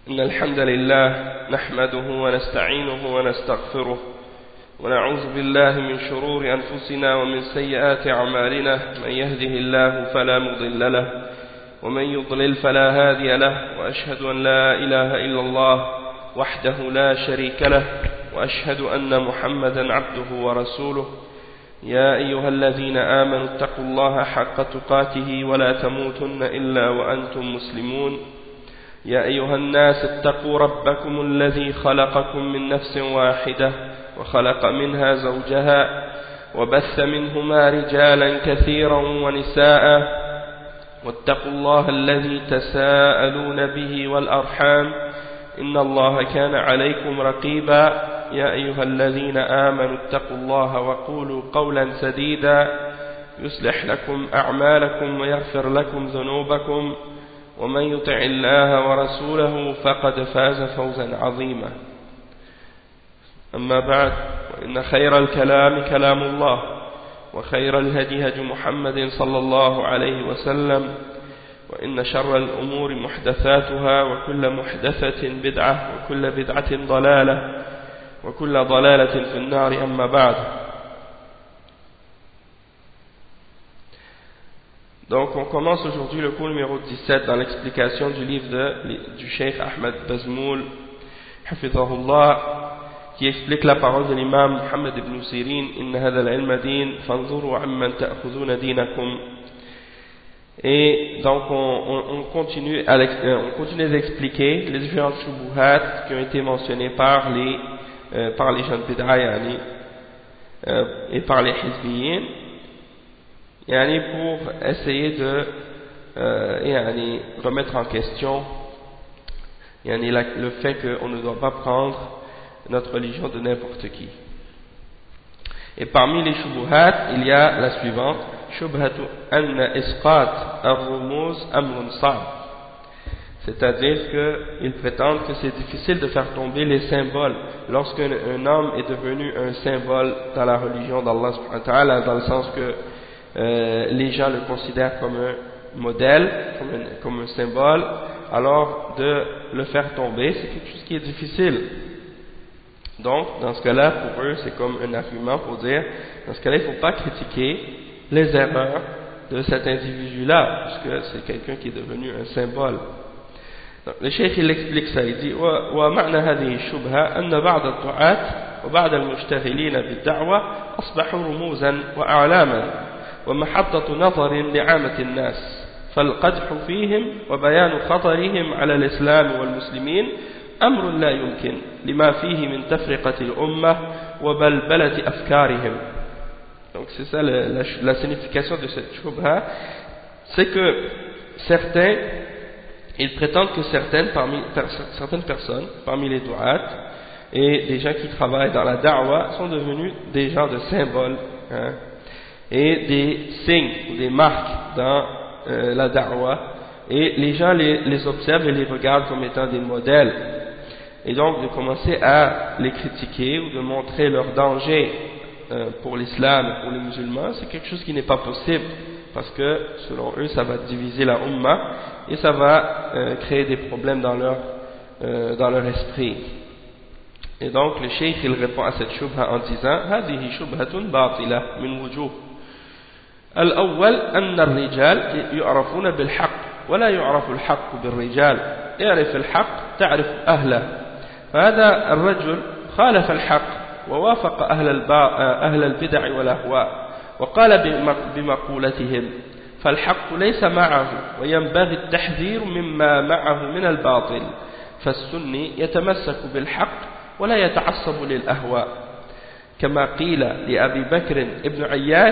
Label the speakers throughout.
Speaker 1: إن الحمد لله نحمده ونستعينه ونستغفره ونعوذ بالله من شرور أنفسنا ومن سيئات أعمالنا من يهده الله فلا مضل له ومن يضلل فلا هادي له وأشهد أن لا إله إلا الله وحده لا شريك له وأشهد أن محمدا عبده ورسوله يا أيها الذين آمنوا اتقوا الله حق تقاته ولا تموتن إلا وأنتم مسلمون يا أيها الناس اتقوا ربكم الذي خلقكم من نفس واحدة وخلق منها زوجها وبث منهما رجالا كثيرا ونساء واتقوا الله الذي تساءلون به والأرحام إن الله كان عليكم رقيبا يا أيها الذين آمنوا اتقوا الله وقولوا قولا سديدا يصلح لكم أعمالكم ويغفر لكم ذنوبكم ومن يطع الله ورسوله فقد فاز فوزا عظيما أما بعد وإن خير الكلام كلام الله وخير الهدي هدي محمد صلى الله عليه وسلم وإن شر الأمور محدثاتها وكل محدثة بدعة وكل بدعة ضلالة وكل ضلالة في النار أما بعد. Donc on commence aujourd'hui le cours numéro 17 dans l'explication du livre du Cheikh Ahmed Bazmoul Hafidhahullah, qui explique la parole de l'imam Muhammad ibn Sirin: Inna hadha al-ilma din fanzuru amman ta'khudhuna dinakum. Et donc on continue d'expliquer les différentes shubuhat qui ont été mentionnées par les jeunes bid'a et par les hizbiyin, pour essayer de remettre en question le fait qu'on ne doit pas prendre notre religion de n'importe qui. Et parmi les shubuhat, il y a la suivante: shubhatu anna isqat ar-rumuz amrun sa'b. C'est-à-dire qu'ils prétendent que c'est difficile de faire tomber les symboles lorsqu'un homme est devenu un symbole dans la religion d'Allah subhanahu wa ta'ala, dans le sens que les gens le considèrent comme un modèle, comme un symbole. Alors de le faire tomber, c'est quelque chose qui est difficile. Donc dans ce cas-là, pour eux, c'est comme un argument pour dire, dans ce cas-là, il ne faut pas critiquer les erreurs de cet individu-là, puisque c'est quelqu'un qui est devenu un symbole. Donc, le cheikh il explique ça, il dit: ومعنى هذه الشبهة أن بعض الدعاة وبعض المشتغلين بالدعوة أصبحوا رموزا وأعلاما ومحطة نظر لعامة الناس، فالقدح فيهم وبيان خطرهم على الإسلام والمسلمين أمر لا يمكن لما فيه من تفرقة الأمة وبلبلة أفكارهم. Donc c'est ça la signification de cette shubha, c'est que certains, ils prétendent que certaines personnes parmi les du'at et des gens qui travaillent dans la da'wa sont devenus des gens de symboles, et des signes ou des marques dans la da'wa, et les gens les observent et les regardent comme étant des modèles, et donc de commencer à les critiquer ou de montrer leur danger pour l'islam et pour les musulmans, c'est quelque chose qui n'est pas possible, parce que selon eux ça va diviser la umma et ça va créer des problèmes dans leur esprit. Et donc le cheikh il répond à cette shubha en disant: هذه شبهة باطلة من وجوه. الأول أن الرجال يعرفون بالحق ولا يعرف الحق بالرجال، اعرف الحق تعرف أهله. فهذا الرجل خالف الحق ووافق أهل البدع والأهواء وقال بمقولتهم، فالحق ليس معه وينبغي التحذير مما معه من الباطل. فالسني يتمسك بالحق ولا يتعصب للأهواء، كما قيل لأبي بكر ابن عياش: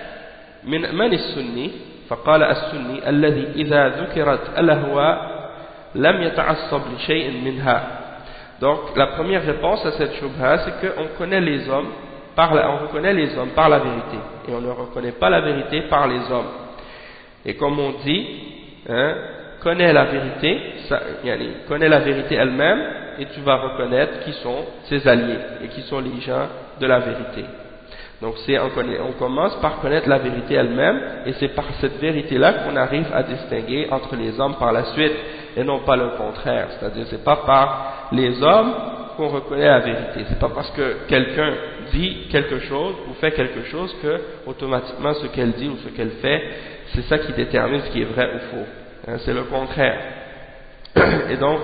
Speaker 1: من السني؟ فقال: السني الذي إذا ذكرت الأهواء لم يتعصب لشيء منها. Donc la première réponse à cette shubha, c'est qu'on connaît les hommes par la vérité, et on ne reconnaît pas la vérité par les hommes. Et comme on dit, connais la vérité, connais la vérité elle-même, et tu vas reconnaître qui sont ses alliés et qui sont les gens de la vérité. Donc on commence par connaître la vérité elle-même, et c'est par cette vérité-là qu'on arrive à distinguer entre les hommes par la suite, et non pas le contraire. C'est-à-dire, c'est pas par les hommes qu'on reconnaît la vérité. C'est pas parce que quelqu'un dit quelque chose ou fait quelque chose que automatiquement ce qu'elle dit ou ce qu'elle fait, c'est ça qui détermine ce qui est vrai ou faux. Hein, c'est le contraire. Et donc,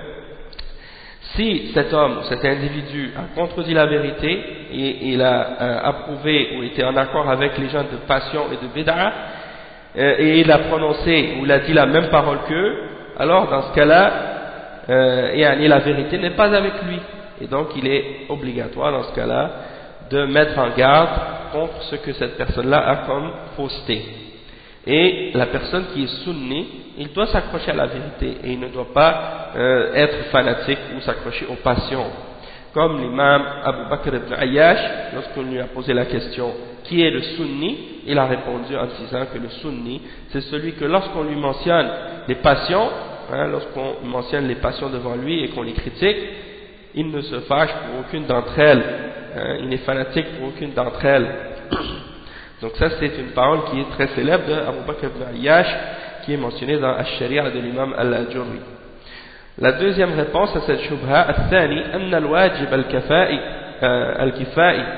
Speaker 1: si cet homme ou cet individu a contredit la vérité et il a approuvé ou été en accord avec les gens de passion et de bid'a, et il a prononcé ou il a dit la même parole qu'eux, alors dans ce cas-là, la vérité n'est pas avec lui. Et donc il est obligatoire dans ce cas-là de mettre en garde contre ce que cette personne-là a comme fausseté. Et la personne qui est sunni, il doit s'accrocher à la vérité et il ne doit pas être fanatique ou s'accrocher aux passions. Comme l'imam Abu Bakr ibn Ayyash, lorsqu'on lui a posé la question qui est le sunni, il a répondu en disant que le sunni, c'est celui que lorsqu'on lui mentionne les passions, lorsqu'on mentionne les passions devant lui et qu'on les critique, il ne se fâche pour aucune d'entre elles, il n'est fanatique pour aucune d'entre elles. Donc ça c'est une parole qui est très célèbre de Abu Bakr ibn Ayyash, qui est mentionnée dans Al-Sharia de l'imam Al-Ajurri. La deuxième réponse à cette shubha, الثاني أن الواجب الكفائي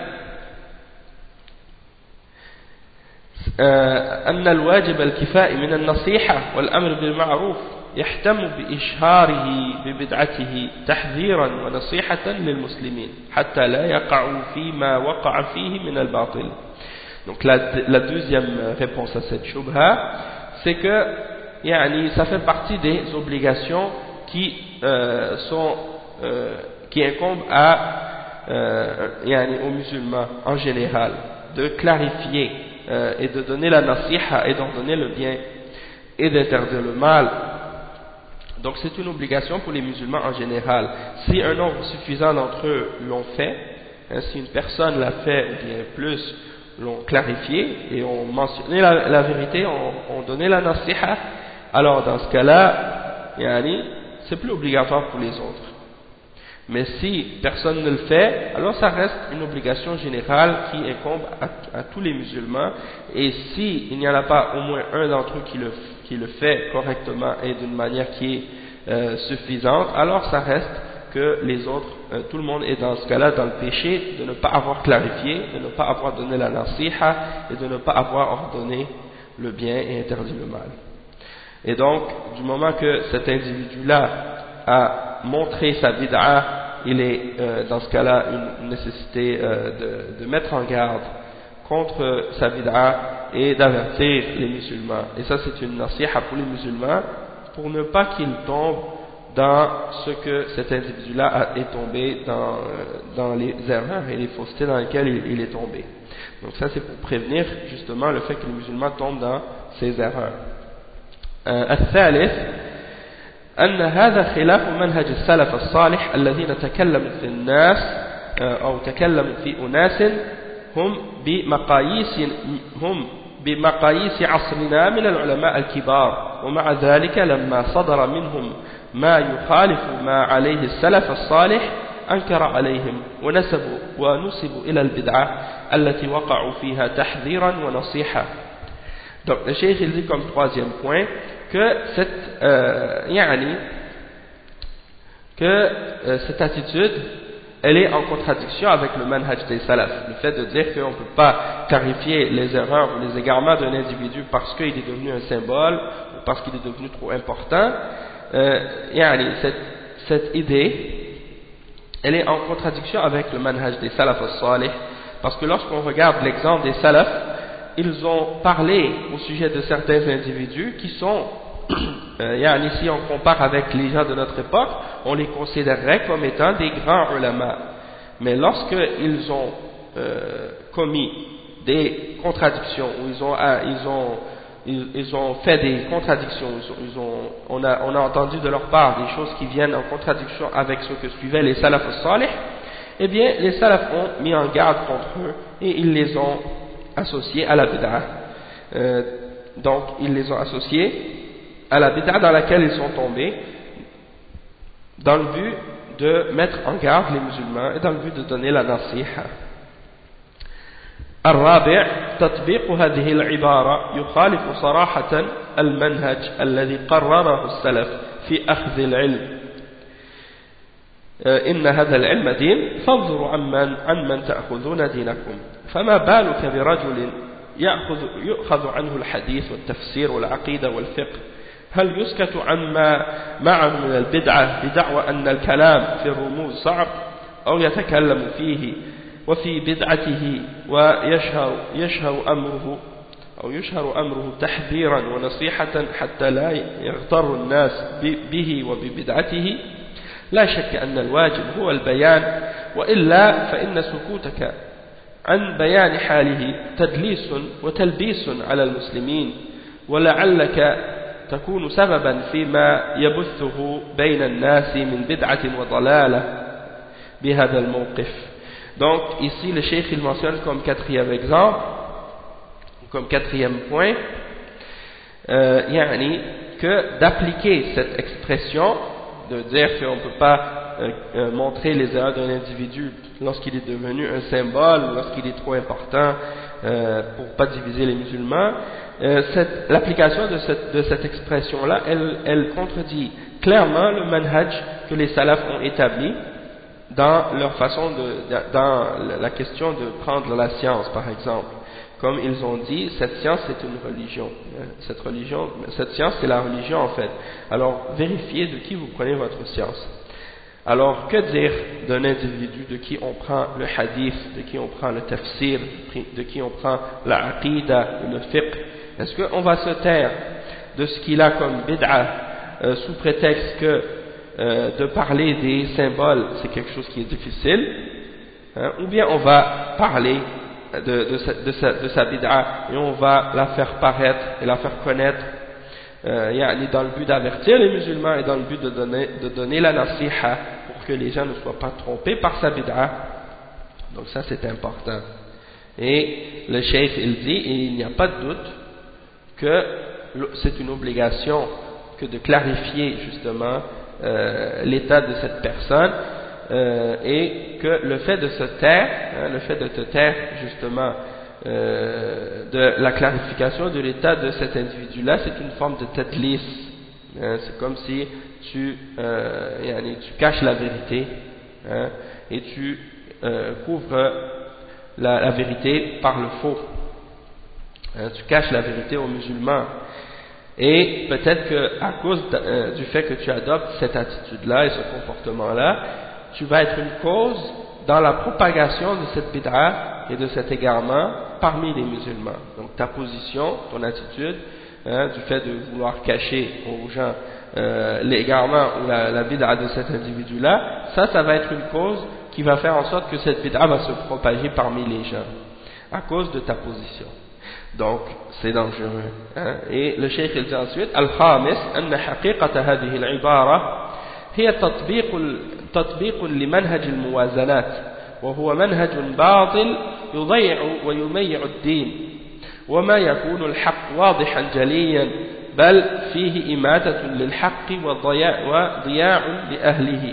Speaker 1: أن الواجب الكفائي من النصيحة والأمر بالمعروف يحتم بإشهاره ببدعته تحذيرا ونصيحة للمسلمين حتى لا يقعوا فيما وقع فيه من الباطل. Donc la deuxième réponse à cette shubha, c'est que ça fait partie des obligations qui incombent aux musulmans en général, de clarifier et de donner la nasiha et d'ordonner le bien et d'interdire le mal. Donc c'est une obligation pour les musulmans en général. Si un nombre suffisant d'entre eux l'ont fait, si une personne l'a fait ou bien plus l'ont clarifié et ont mentionné la vérité, ont donné la nasiha, alors dans ce cas-là, c'est plus obligatoire pour les autres. Mais si personne ne le fait, alors ça reste une obligation générale qui incombe à tous les musulmans, et s'il n'y en a pas au moins un d'entre eux qui le fait correctement et d'une manière qui est suffisante, alors ça reste que les autres, tout le monde est dans ce cas-là dans le péché de ne pas avoir clarifié, de ne pas avoir donné la nasiha et de ne pas avoir ordonné le bien et interdit le mal. Et donc, du moment que cet individu-là a montré sa bid'a, il est dans ce cas-là une nécessité de mettre en garde contre sa bid'a et d'avertir les musulmans. Et ça c'est une nasiha pour les musulmans, pour ne pas qu'ils tombent dans ce que cet individu-là est tombé dans les erreurs et les faussetés dans lesquelles il est tombé. Donc ça c'est pour prévenir justement le fait que les musulmans tombent dans ces erreurs. الثالث أن هذا خلاف منهج السلف الصالح الذين تكلموا في الناس أو تكلموا في أناس هم بمقاييس عصرنا من العلماء الكبار، ومع ذلك لما صدر منهم ما يخالف ما عليه السلف الصالح أنكر عليهم ونسبوا إلى البدعة التي وقعوا فيها تحذيرا ونصيحة. Donc le cheikh il dit comme troisième point que cette attitude elle est en contradiction avec le manhaj des salafs, le fait de dire qu'on ne peut pas clarifier les erreurs ou les égarements d'un individu parce qu'il est devenu un symbole ou parce qu'il est devenu trop important. Cette idée elle est en contradiction avec le manhaj des salaf as-salih, parce que lorsqu'on regarde l'exemple des salafs, ils ont parlé au sujet de certains individus qui sont, si on compare avec les gens de notre époque, on les considérerait comme étant des grands ulama. Mais lorsqu'ils ont commis des contradictions, ou ils ont fait des contradictions, on a entendu de leur part des choses qui viennent en contradiction avec ce que suivaient les salaf as-salih, eh bien les salafs ont mis en garde contre eux et ils les ont associés à la bid'a. Donc ils les ont associés à la bid'a dans laquelle ils sont tombés, dans le but de mettre en garde les musulmans et dans le but de donner la nasiha. الرابع تطبيق هذه العبارة يخالف صراحة المنهج الذي قرره السلف في أخذ العلم إن هذا العلم دين فانظروا عمن تأخذون دينكم فما بالك برجل يؤخذ عنه الحديث والتفسير والعقيدة والفقه هل يسكت عما معه من البدعة بدعوى أن الكلام في الرموز صعب أو يتكلم فيه وفي بدعته ويشهر أمره تحذيرا ونصيحة حتى لا يغتر الناس به وببدعته لا شك أن الواجب هو البيان وإلا فإن سكوتك عن بيان حاله تدليس وتلبيس على المسلمين ولعلك تكون سببا فيما يبثه بين الناس من بدعة وضلالة بهذا الموقف. Donc ici le cheikh il mentionne comme quatrième exemple, comme quatrième point, yani que d'appliquer cette expression de dire qu'on ne peut pas montrer les erreurs d'un individu lorsqu'il est devenu un symbole, lorsqu'il est trop important pour ne pas diviser les musulmans. L'application de cette expression-là, elle contredit clairement le manhaj que les salafs ont établi dans leur façon dans la question de prendre la science, par exemple. Comme ils ont dit, cette science c'est une religion. Cette science c'est la religion en fait. Alors vérifiez de qui vous prenez votre science. Alors que dire d'un individu de qui on prend le hadith, de qui on prend le tafsir, de qui on prend la aqidah, le fiqh? Est-ce qu'on va se taire de ce qu'il a comme bid'a sous prétexte que de parler des symboles c'est quelque chose qui est difficile, hein, ou bien on va parler de sa bid'a et on va la faire paraître et la faire connaître dans le but d'avertir les musulmans et dans le but de donner la nasiha pour que les gens ne soient pas trompés par sa bid'a. Donc ça c'est important. Et le cheikh il dit, et il n'y a pas de doute que c'est une obligation que de clarifier justement l'état de cette personne et que le fait de se taire, le fait de te taire justement de la clarification de l'état de cet individu-là, c'est une forme de tadlis. C'est comme si tu caches la vérité et tu couvres la vérité par le faux. Tu caches la vérité aux musulmans. Et peut-être qu'à cause du fait que tu adoptes cette attitude-là et ce comportement-là, tu vas être une cause dans la propagation de cette bid'a et de cet égarement parmi les musulmans. Donc ta position, ton attitude, du fait de vouloir cacher aux gens l'égarement ou la bid'a de cet individu-là, ça va être une cause qui va faire en sorte que cette bid'a va se propager parmi les gens à cause de ta position. Donc c'est dangereux. Et le cheikh il dit ensuite al-khamis anna haqiqata hadhihi al-ibara hiya تطبيق لمنهج الموازنات وهو منهج باطل يضيع ويميع الدين وما يكون الحق واضحا جليا بل فيه إماتة للحق وضياع لأهله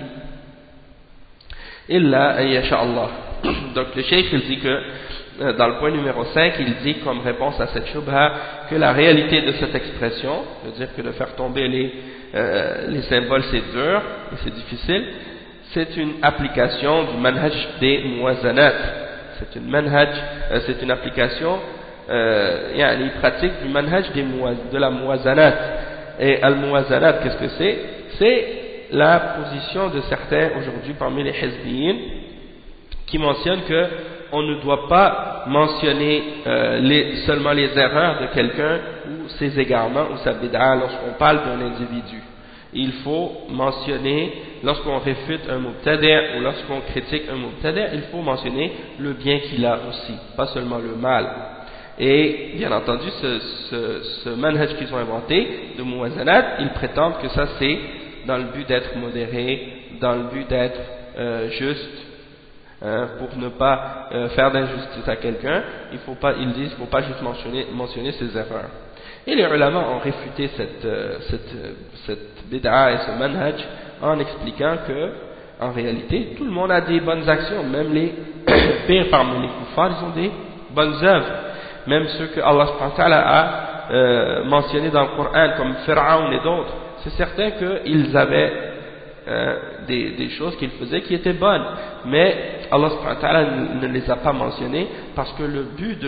Speaker 1: إلا أن يشاء الله. Donc le cheikh il dit que dans le point numéro 5, il dit comme réponse à cette shubha que la réalité de cette expression, c'est-à-dire que de faire tomber les symboles c'est dur et c'est difficile, c'est une application du manhaj des muwazanat. C'est une application pratique du manhaj de la muwazanat. Et al-muwazanat, qu'est-ce que c'est? C'est la position de certains aujourd'hui parmi les hizbiyin qui mentionnent que on ne doit pas mentionner seulement les erreurs de quelqu'un ou ses égarements ou sa bid'a lorsqu'on parle d'un individu. Il faut mentionner, lorsqu'on réfute un mubtadi' ou lorsqu'on critique un mubtadi', il faut mentionner le bien qu'il a aussi, pas seulement le mal. Et bien entendu, ce manhaj qu'ils ont inventé de muwazanat, ils prétendent que ça c'est dans le but d'être modéré, dans le but d'être juste, pour ne pas faire d'injustice à quelqu'un. Ils disent qu'il ne faut pas juste mentionner ses erreurs. Et les ulama ont réfuté cette bid'a et ce manhaj en expliquant que en réalité tout le monde a des bonnes actions, même les pires parmi les kuffars, ils ont des bonnes œuvres, même ceux que Allah subhanahu wa ta'ala a mentionnés dans le Coran, comme Pharaon et d'autres, c'est certain qu'ils avaient des choses qu'ils faisaient qui étaient bonnes, mais Allah subhanahu wa ta'ala ne les a pas mentionnées parce que le but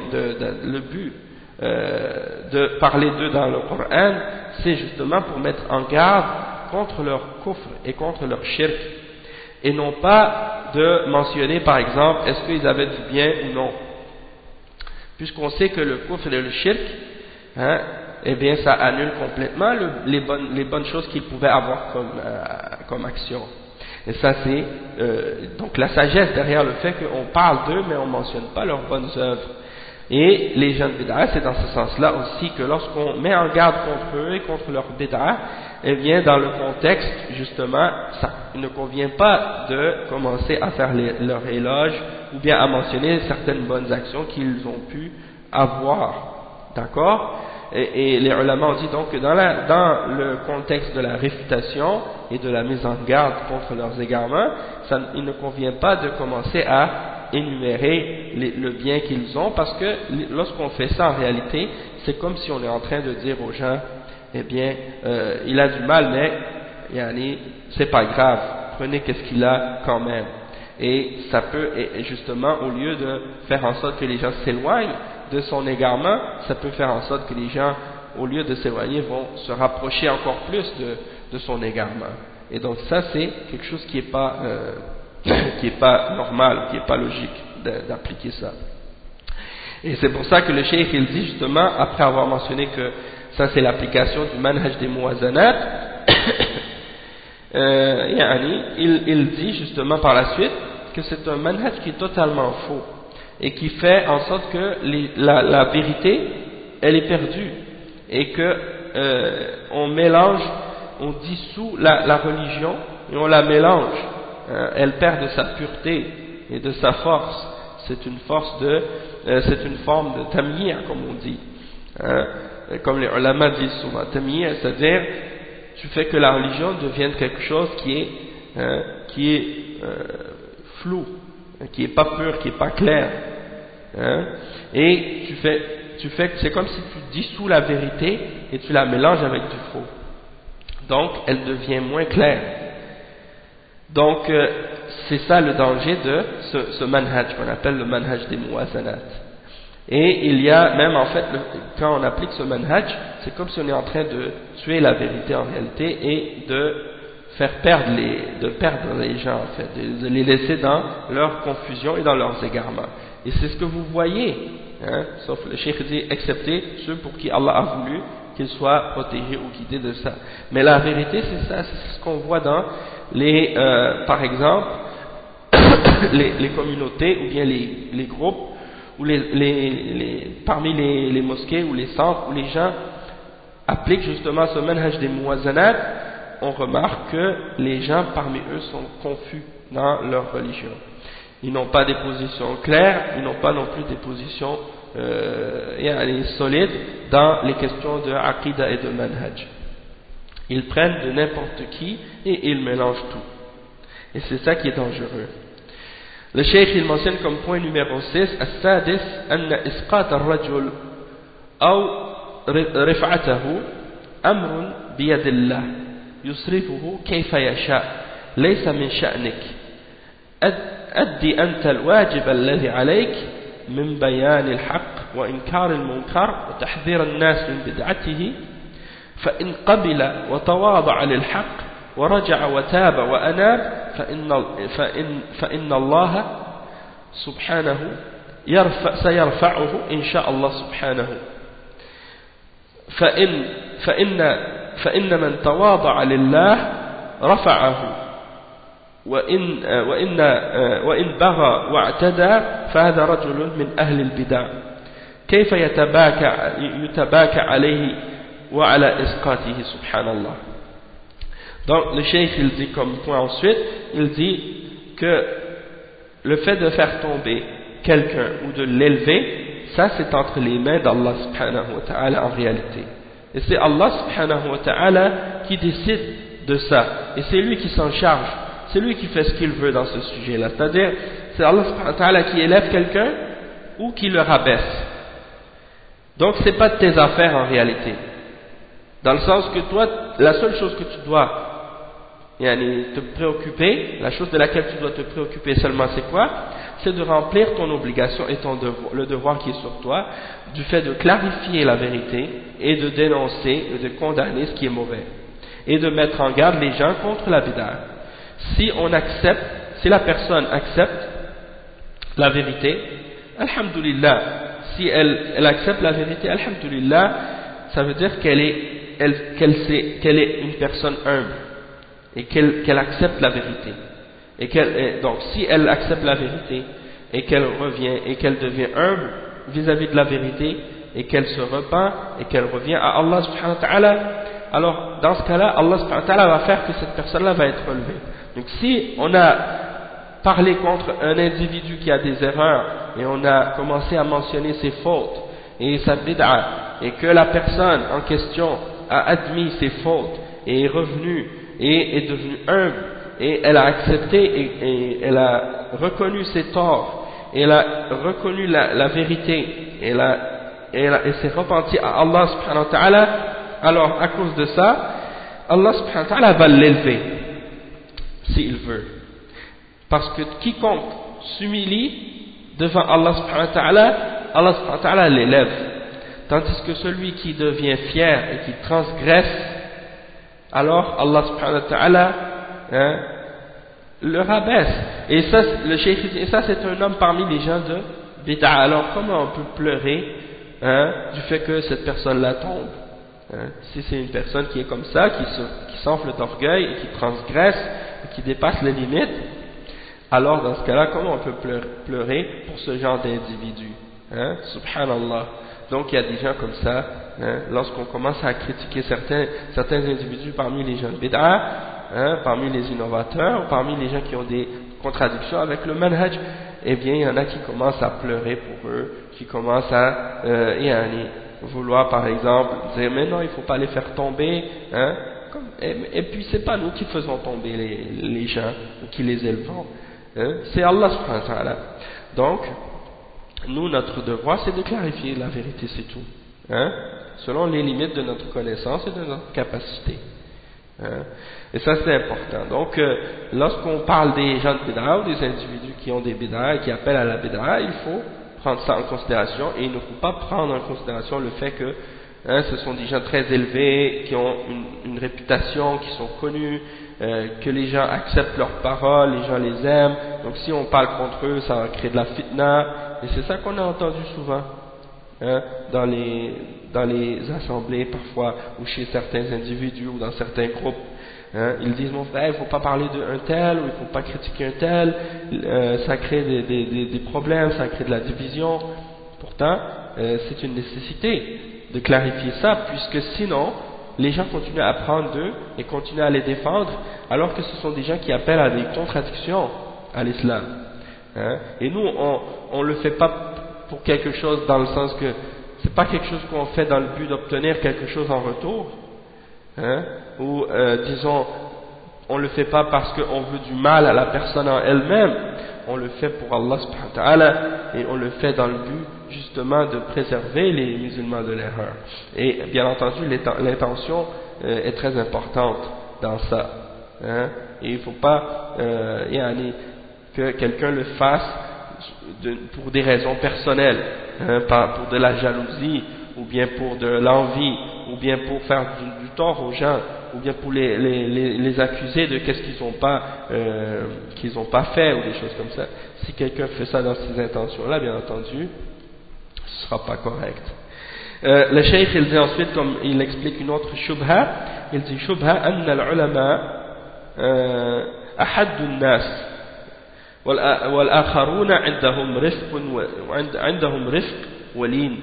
Speaker 1: de parler d'eux dans le Coran, c'est justement pour mettre en garde contre leur kufr et contre leur shirk, et non pas de mentionner par exemple est-ce qu'ils avaient du bien ou non, puisqu'on sait que le kufr et le shirk, eh bien ça annule complètement les bonnes choses qu'ils pouvaient avoir comme action. Et ça c'est donc la sagesse derrière le fait qu'on parle d'eux mais on ne mentionne pas leurs bonnes œuvres. Et les gens de bid'a, c'est dans ce sens-là aussi que lorsqu'on met en garde contre eux et contre leur bid'a, eh bien dans le contexte justement, ça ne convient pas de commencer à faire leur éloge ou bien à mentionner certaines bonnes actions qu'ils ont pu avoir. D'accord? Et les ulama ont dit donc que dans le contexte de la réfutation et de la mise en garde contre leurs égarements, il ne convient pas de commencer à énumérer le bien qu'ils ont, parce que lorsqu'on fait ça en réalité, c'est comme si on est en train de dire aux gens, eh bien, il a du mal, mais c'est pas grave, prenez qu'est-ce qu'il a quand même. Et ça peut, et justement, au lieu de faire en sorte que les gens s'éloignent de son égarement, ça peut faire en sorte que les gens, au lieu de s'éloigner, vont se rapprocher encore plus de son égarement. Et donc ça, c'est quelque chose qui n'est pas normal, qui n'est pas logique d'appliquer ça. Et c'est pour ça que le cheikh il dit justement, après avoir mentionné que ça c'est l'application du manhaj des muwazanat, il dit justement par la suite que c'est un manhaj qui est totalement faux et qui fait en sorte que la vérité elle est perdue et que on mélange, on dissout la religion et on la mélange. Elle perd de sa pureté et de sa force. C'est une forme de tamyi'a, comme on dit, comme les ulama disent souvent. Tamyi'a, c'est-à-dire tu fais que la religion devienne quelque chose qui est flou, qui est pas pur, qui est pas clair, et c'est comme si tu dissous la vérité et tu la mélanges avec du faux. Donc elle devient moins claire. Donc c'est ça le danger de ce manhaj qu'on appelle le manhaj des muwazanat. Et il y a même en fait, quand on applique ce manhaj, c'est comme si on est en train de tuer la vérité en réalité et de faire perdre les gens en fait, de les laisser dans leur confusion et dans leurs égarements. Et c'est ce que vous voyez, sauf le cheikh dit excepté ceux pour qui Allah a voulu qu'ils soient protégés ou guidés de ça. Mais la vérité c'est ça, c'est ce qu'on voit dans par exemple les communautés ou bien les groupes ou parmi les mosquées ou les centres où les gens appliquent justement ce manhaj des muwazanat, on remarque que les gens parmi eux sont confus dans leur religion. Ils n'ont pas des positions claires, ils n'ont pas non plus des positions solides dans les questions de aqidah et de manhaj. Ils prennent de n'importe qui et ils mélangent tout. Et c'est ça qui est dangereux. Le cheikh il mentionne comme point numéro 6 السادس أن إسقاط الرجل أو رفعته أمر بيد الله يصرفه كيف يشاء ليس من شأنك أدي أنت الواجب الذي عليك من بيان الحق وإنكار المنكر وتحذير الناس من بدعته فإن قبل وتواضع للحق ورجع وتاب وأناب فإن الله سبحانه سيرفعه إن شاء الله سبحانه فإن من تواضع لله رفعه وإن بغى واعتدى فهذا رجل من أهل البدع كيف يتباكى عليه وعلى إسقاطه سبحان الله. Donc le cheikh il dit comme point ensuite, il dit que le fait de faire tomber quelqu'un ou de l'élever, ça c'est entre les mains d'Allah subhanahu wa ta'ala en réalité. Et c'est Allah subhanahu wa ta'ala qui décide de ça. Et c'est lui qui s'en charge. C'est lui qui fait ce qu'il veut dans ce sujet-là. C'est-à-dire, c'est Allah subhanahu wa ta'ala qui élève quelqu'un ou qui le rabaisse. Donc c'est pas de tes affaires en réalité. Dans le sens que toi, la seule chose que tu dois te préoccuper, la chose de laquelle tu dois te préoccuper seulement c'est quoi? C'est de remplir ton obligation et ton devoir, le devoir qui est sur toi, du fait de clarifier la vérité et de dénoncer et de condamner ce qui est mauvais. Et de mettre en garde les gens contre la bid'a. Si la personne accepte la vérité, alhamdulillah, si elle accepte la vérité, alhamdulillah, ça veut dire qu'elle est une personne humble et qu'elle accepte la vérité. Donc si elle accepte la vérité et qu'elle revient et qu'elle devient humble vis-à-vis de la vérité et qu'elle se repent et qu'elle revient à Allah subhanahu wa ta'ala, alors dans ce cas-là, Allah subhanahu wa ta'ala va faire que cette personne-là va être relevée. Donc si on a parlé contre un individu qui a des erreurs et on a commencé à mentionner ses fautes et sa bid'a et que la personne en question a admis ses fautes et est revenue et est devenue humble et elle a accepté et elle a reconnu ses torts et elle a reconnu la vérité et elle s'est repentie à Allah subhanahu wa ta'ala, alors à cause de ça Allah subhanahu wa ta'ala va l'élever s'il veut, parce que quiconque s'humilie devant Allah subhanahu wa ta'ala, Allah subhanahu wa ta'ala l'élève, tandis que celui qui devient fier et qui transgresse, alors Allah subhanahu wa ta'ala le rabaisse. Et ça, le cheikh dit, et ça c'est un homme parmi les gens de bid'a. Alors comment on peut pleurer du fait que cette personne-là tombe, si c'est une personne qui est comme ça, qui s'enfle d'orgueil et qui transgresse et qui dépasse les limites, alors dans ce cas-là, comment on peut pleurer pour ce genre d'individu, subhanallah. Donc il y a des gens comme ça, lorsqu'on commence à critiquer certains individus parmi les gens de bid'a, parmi les innovateurs, parmi les gens qui ont des contradictions avec le manhaj, eh bien il y en a qui commencent à pleurer pour eux, qui commencent à vouloir par exemple dire mais non, il ne faut pas les faire tomber, et puis c'est pas nous qui faisons tomber les gens ou qui les élevons, c'est Allah subhanahu wa ta'ala. Donc nous, notre devoir c'est de clarifier la vérité, c'est tout, selon les limites de notre connaissance et de notre capacité. Et ça c'est important. Donc lorsqu'on parle des gens de bid'a ou des individus qui ont des bid'a et qui appellent à la bid'a, il faut prendre ça en considération, et il ne faut pas prendre en considération le fait que ce sont des gens très élevés, qui ont une réputation, qui sont connus, que les gens acceptent leurs paroles, les gens les aiment. Donc si on parle contre eux, ça va créer de la fitna, et c'est ça qu'on a entendu souvent dans les assemblées parfois, ou chez certains individus ou dans certains groupes. Ils disent mon frère, il ne faut pas parler d'un tel, ou il ne faut pas critiquer un tel, ça crée des problèmes, ça crée de la division. Pourtant c'est une nécessité de clarifier ça, puisque sinon les gens continuent à apprendre d'eux et continuent à les défendre, alors que ce sont des gens qui appellent à des contradictions à l'islam. Et nous on le fait pas pour quelque chose, dans le sens que c'est pas quelque chose qu'on fait dans le but d'obtenir quelque chose en retour, ou disons on le fait pas parce qu'on veut du mal à la personne en elle-même, on le fait pour Allah subhanahu wa ta'ala, et on le fait dans le but justement de préserver les musulmans de l'erreur. Et bien entendu l'intention est très importante dans ça, et il ne faut pas que quelqu'un le fasse pour des raisons personnelles, pour de la jalousie, ou bien pour de l'envie, ou bien pour faire du tort aux gens, ou bien pour les accuser de qu'est-ce qu'ils n'ont pas fait, ou des choses comme ça. Si quelqu'un fait ça dans ces intentions-là, bien entendu, ce ne sera pas correct. Le cheikh il dit ensuite, comme il explique une autre shubha, il dit shubha anna al-ulama ahaddu an-nas والآخرون عندهم رفق ولين.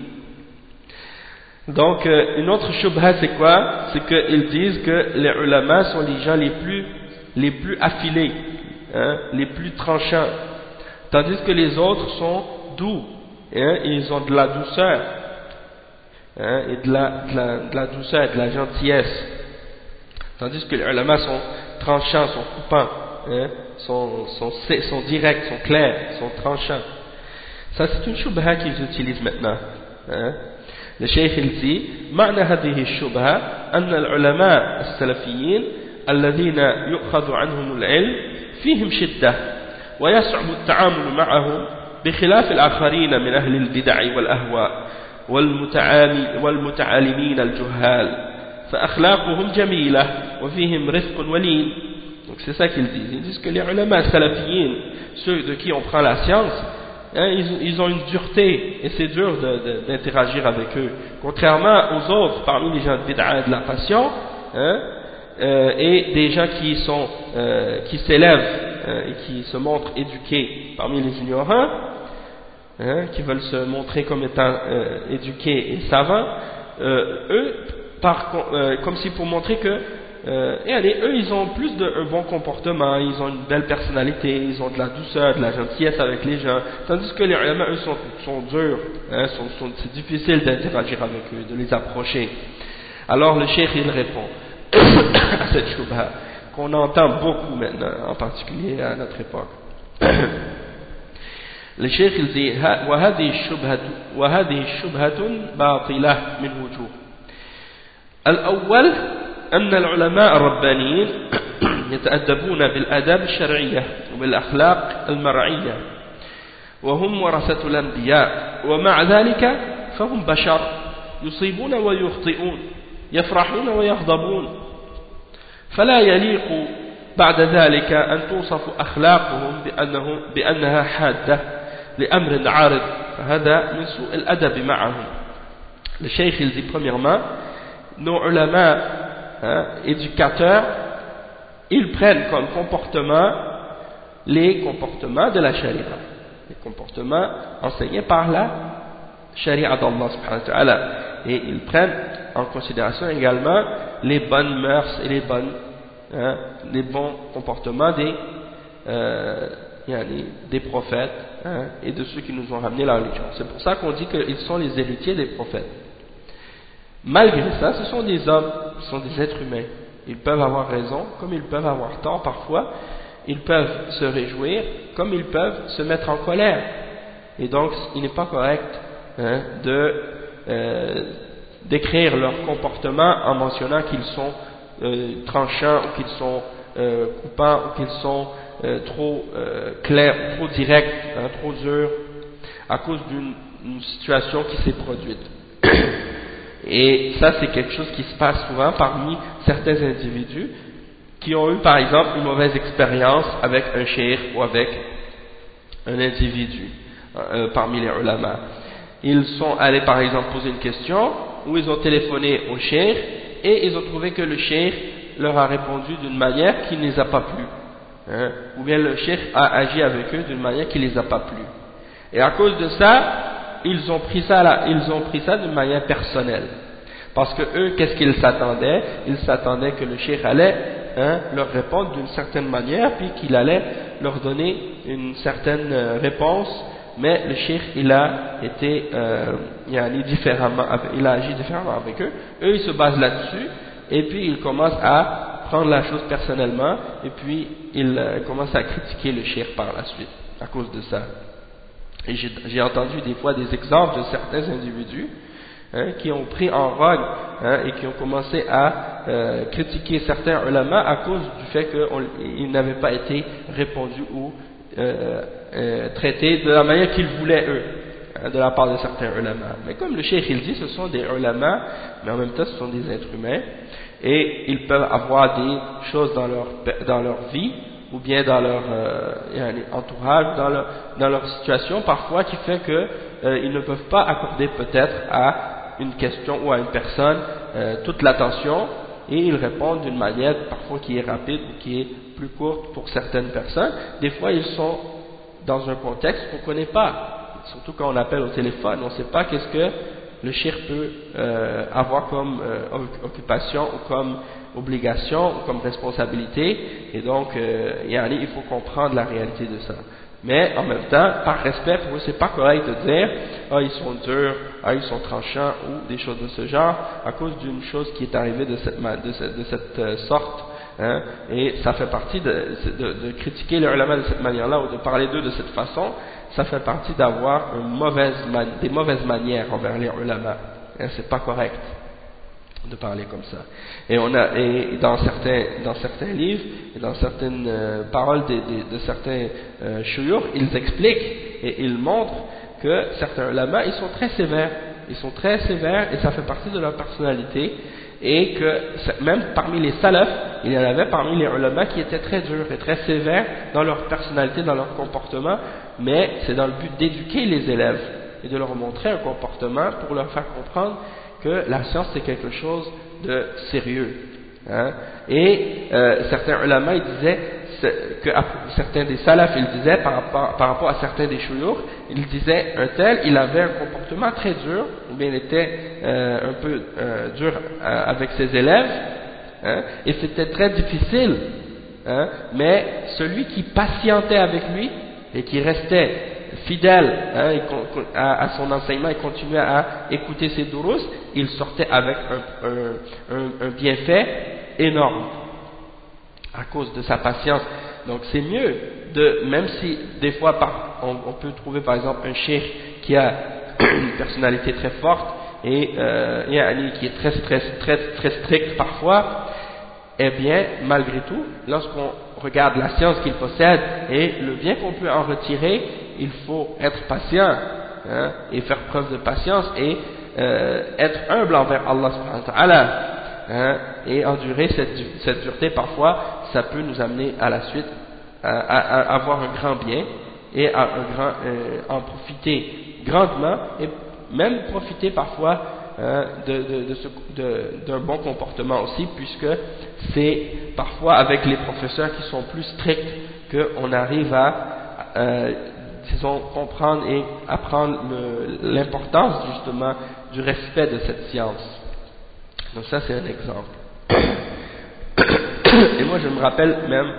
Speaker 1: Donc une autre shubha c'est quoi? C'est qu'ils disent que les ulama sont les gens les plus affilés, les plus tranchants, tandis que les autres sont doux, ils ont de la douceur, et de la douceur et de la gentillesse, tandis que les ulama sont tranchants, sont coupants, sont directs, sont clairs, sont tranchants. Ça c'est une shubha qu'ils utilisent maintenant. Hein? Le cheikh il dit معنى هذه الشبهة أن العلماء السلفيين الذين يؤخذ عنهم العلم فيهم شدة ويصعب التعامل معهم بخلاف الآخرين من أهل البدع والأهواء والمتعالمين الجهال فأخلاقهم جميلة وفيهم رفق ولين. Donc c'est ça qu'ils disent. Ils disent que les ulama salafiyin, ceux de qui on prend la science, hein, ils ont une dureté et c'est dur d'interagir avec eux. Contrairement aux autres, parmi les gens de bid'a et de la passion, hein, et des gens qui s'élèvent et qui se montrent éduqués parmi les ignorants, hein, qui veulent se montrer comme étant éduqués et savants, eux, comme si pour montrer que eux ils ont plus d'un bon comportement, ils ont une belle personnalité, ils ont de la douceur, de la gentillesse avec les gens, tandis que les ulama eux sont durs, hein, c'est difficile d'interagir avec eux, de les approcher. Alors le cheikh il répond à cette shubha qu'on entend beaucoup maintenant, en particulier à notre époque. Le cheikh il dit وهذه الشبهة باطلة من وجوه. الأول أن العلماء الربانيين يتأدبون بالآداب الشرعية وبالأخلاق المرعية وهم ورثة الأنبياء ومع ذلك فهم بشر يصيبون ويخطئون يفرحون ويغضبون فلا يليق بعد ذلك أن توصف أخلاقهم بأنها حادة لأمر عارض فهذا من سوء الأدب معهم. Le cheikh il dit premièrement, nos ulama éducateurs, ils prennent comme comportement les comportements de la charia, les comportements enseignés par la charia d'Allah subhanahu wa ta'ala, et ils prennent en considération également les bonnes mœurs et les bons comportements des prophètes, hein, et de ceux qui nous ont ramené la religion. C'est pour ça qu'on dit qu'ils sont les héritiers des prophètes. Malgré ça, ce sont des hommes, ce sont des êtres humains. Ils peuvent avoir raison, comme ils peuvent avoir tort parfois. Ils peuvent se réjouir, comme ils peuvent se mettre en colère. Et donc, il n'est pas correct, hein, décrire leur comportement en mentionnant qu'ils sont tranchants, ou qu'ils sont coupants, ou qu'ils sont trop clairs, trop directs, hein, trop durs, à cause d'une situation qui s'est produite. Et ça, c'est quelque chose qui se passe souvent parmi certains individus qui ont eu, par exemple, une mauvaise expérience avec un cheikh ou avec un individu parmi les ulama. Ils sont allés, par exemple, poser une question, ou ils ont téléphoné au cheikh et ils ont trouvé que le cheikh leur a répondu d'une manière qui ne les a pas plu, hein, ou bien le cheikh a agi avec eux d'une manière qui ne les a pas plu. Et à cause de ça, ils ont pris ça d'une manière personnelle. Parce que eux, qu'est-ce qu'ils s'attendaient? Ils s'attendaient que le cheikh allait, hein, leur répondre d'une certaine manière, puis qu'il allait leur donner une certaine réponse, mais le cheikh, il a été, il a agi différemment avec eux. Eux, ils se basent là-dessus, et puis ils commencent à prendre la chose personnellement, et puis ils commencent à critiquer le cheikh par la suite, à cause de ça. Et j'ai entendu des fois des exemples de certains individus, hein, qui ont pris en vogue, hein, et qui ont commencé à critiquer certains ulama à cause du fait qu'ils n'avaient pas été répondus ou traités de la manière qu'ils voulaient eux, hein, de la part de certains ulama. Mais comme le cheikh il dit, ce sont des ulama, mais en même temps ce sont des êtres humains, et ils peuvent avoir des choses dans leur vie, ou bien dans leur entourage, dans leur situation parfois, qui fait que ils ne peuvent pas accorder peut-être à une question ou à une personne toute l'attention, et ils répondent d'une manière parfois qui est rapide ou qui est plus courte pour certaines personnes. Des fois ils sont dans un contexte qu'on ne connaît pas, surtout quand on appelle au téléphone, on ne sait pas qu'est-ce que le cheikh peut avoir comme occupation ou comme obligation ou comme responsabilité, et donc il faut comprendre la réalité de ça. Mais en même temps, par respect pour eux, c'est pas correct de dire ah ils sont durs, ah ils sont tranchants ou des choses de ce genre à cause d'une chose qui est arrivée de cette sorte hein, et ça fait partie de critiquer les ulama de cette manière-là ou de parler d'eux de cette façon, ça fait partie d'avoir des mauvaises manières envers les ulama, hein, c'est pas correct de parler comme ça. Et dans certains livres et dans certaines paroles de certains shuyukh, ils expliquent et ils montrent que certains ulama, ils sont très sévères et ça fait partie de leur personnalité, et que même parmi les salafs, il y en avait parmi les ulama qui étaient très durs et très sévères dans leur personnalité, dans leur comportement, mais c'est dans le but d'éduquer les élèves et de leur montrer un comportement pour leur faire comprendre que la science c'est quelque chose de sérieux, hein. Et certains ulama ils disaient que certains des salafs ils disaient par rapport à certains des shuyukh, ils disaient un tel il avait un comportement très dur, ou bien il était un peu dur avec ses élèves, hein, et c'était très difficile, hein, mais celui qui patientait avec lui et qui restait fidèle, hein, à son enseignement et continuait à écouter ses durus, il sortait avec un bienfait énorme à cause de sa patience. Donc c'est mieux même si des fois on peut trouver par exemple un cheikh qui a une personnalité très forte et qui est très strict parfois, eh bien malgré tout, lorsqu'on regarde la science qu'il possède et le bien qu'on peut en retirer, il faut être patient, hein, et faire preuve de patience et être humble envers Allah subhanahu wa ta'ala, hein, et endurer cette dureté. Parfois ça peut nous amener à la suite à avoir un grand bien et à en profiter grandement, et même profiter parfois d'un bon comportement aussi, puisque c'est parfois avec les professeurs qui sont plus stricts qu'on arrive à disons, comprendre et apprendre l'importance justement du respect de cette science. Donc ça c'est un exemple. Et moi je me rappelle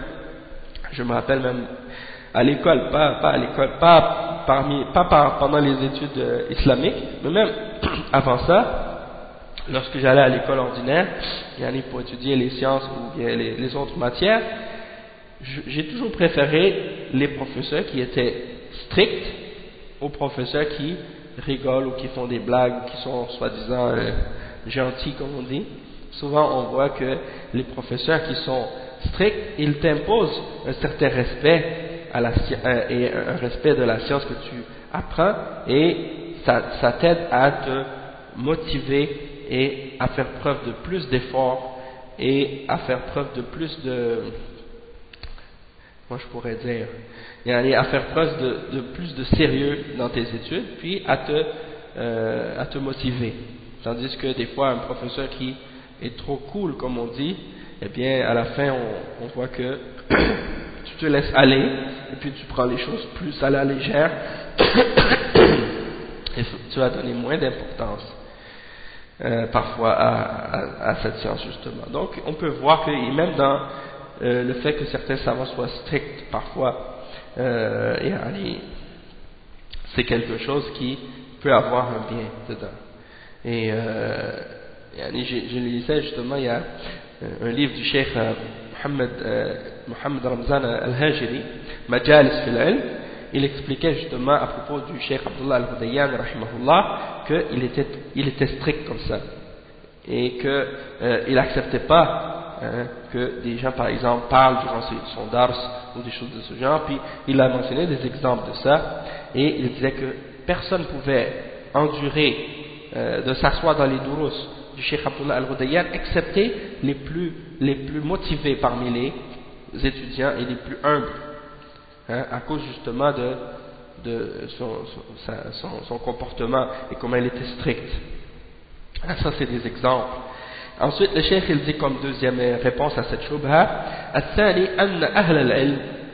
Speaker 1: même à l'école, pas à l'école, pas pendant les études islamiques, mais même avant ça, lorsque j'allais à l'école ordinaire, pour étudier les sciences ou bien les autres matières, j'ai toujours préféré les professeurs qui étaient stricts aux professeurs qui rigolent ou qui font des blagues ou qui sont soi-disant gentils comme on dit. Souvent on voit que les professeurs qui sont stricts, ils t'imposent un certain respect et un respect de la science que tu apprends, et ça t'aide à te motiver et à faire preuve de plus d'efforts et à faire preuve de plus de, moi je pourrais dire, à faire preuve de plus de sérieux dans tes études, puis à te motiver. Tandis que des fois un professeur qui est trop cool comme on dit, eh bien à la fin on voit que tu te laisses aller et puis tu prends les choses plus à la légère et tu vas donner moins d'importance parfois à cette science justement. Donc on peut voir que même dans le fait que certains savants soient stricts parfois, c'est quelque chose qui peut avoir un bien dedans. Et je lisais justement, il y a un livre du cheikh Mohammed Ramzan al-Hajiri, Majalis fil Ilm. Il expliquait justement à propos du cheikh Abdullah al-Hudayyan rahimahullah qu'il était strict comme ça, et qu'il n'acceptait pas que des gens par exemple parlent durant son dars ou des choses de ce genre. Puis il a mentionné des exemples de ça, et il disait que personne ne pouvait endurer de s'asseoir dans les durus du cheikh Abdullah al-Hudayyan excepté les plus motivés parmi les étudiants et les plus humbles, à cause justement de son comportement et comment il était strict. Ça c'est des exemples. Ensuite le cheikh il dit comme deuxième réponse à cette shubha: الثاني أن أهل العلم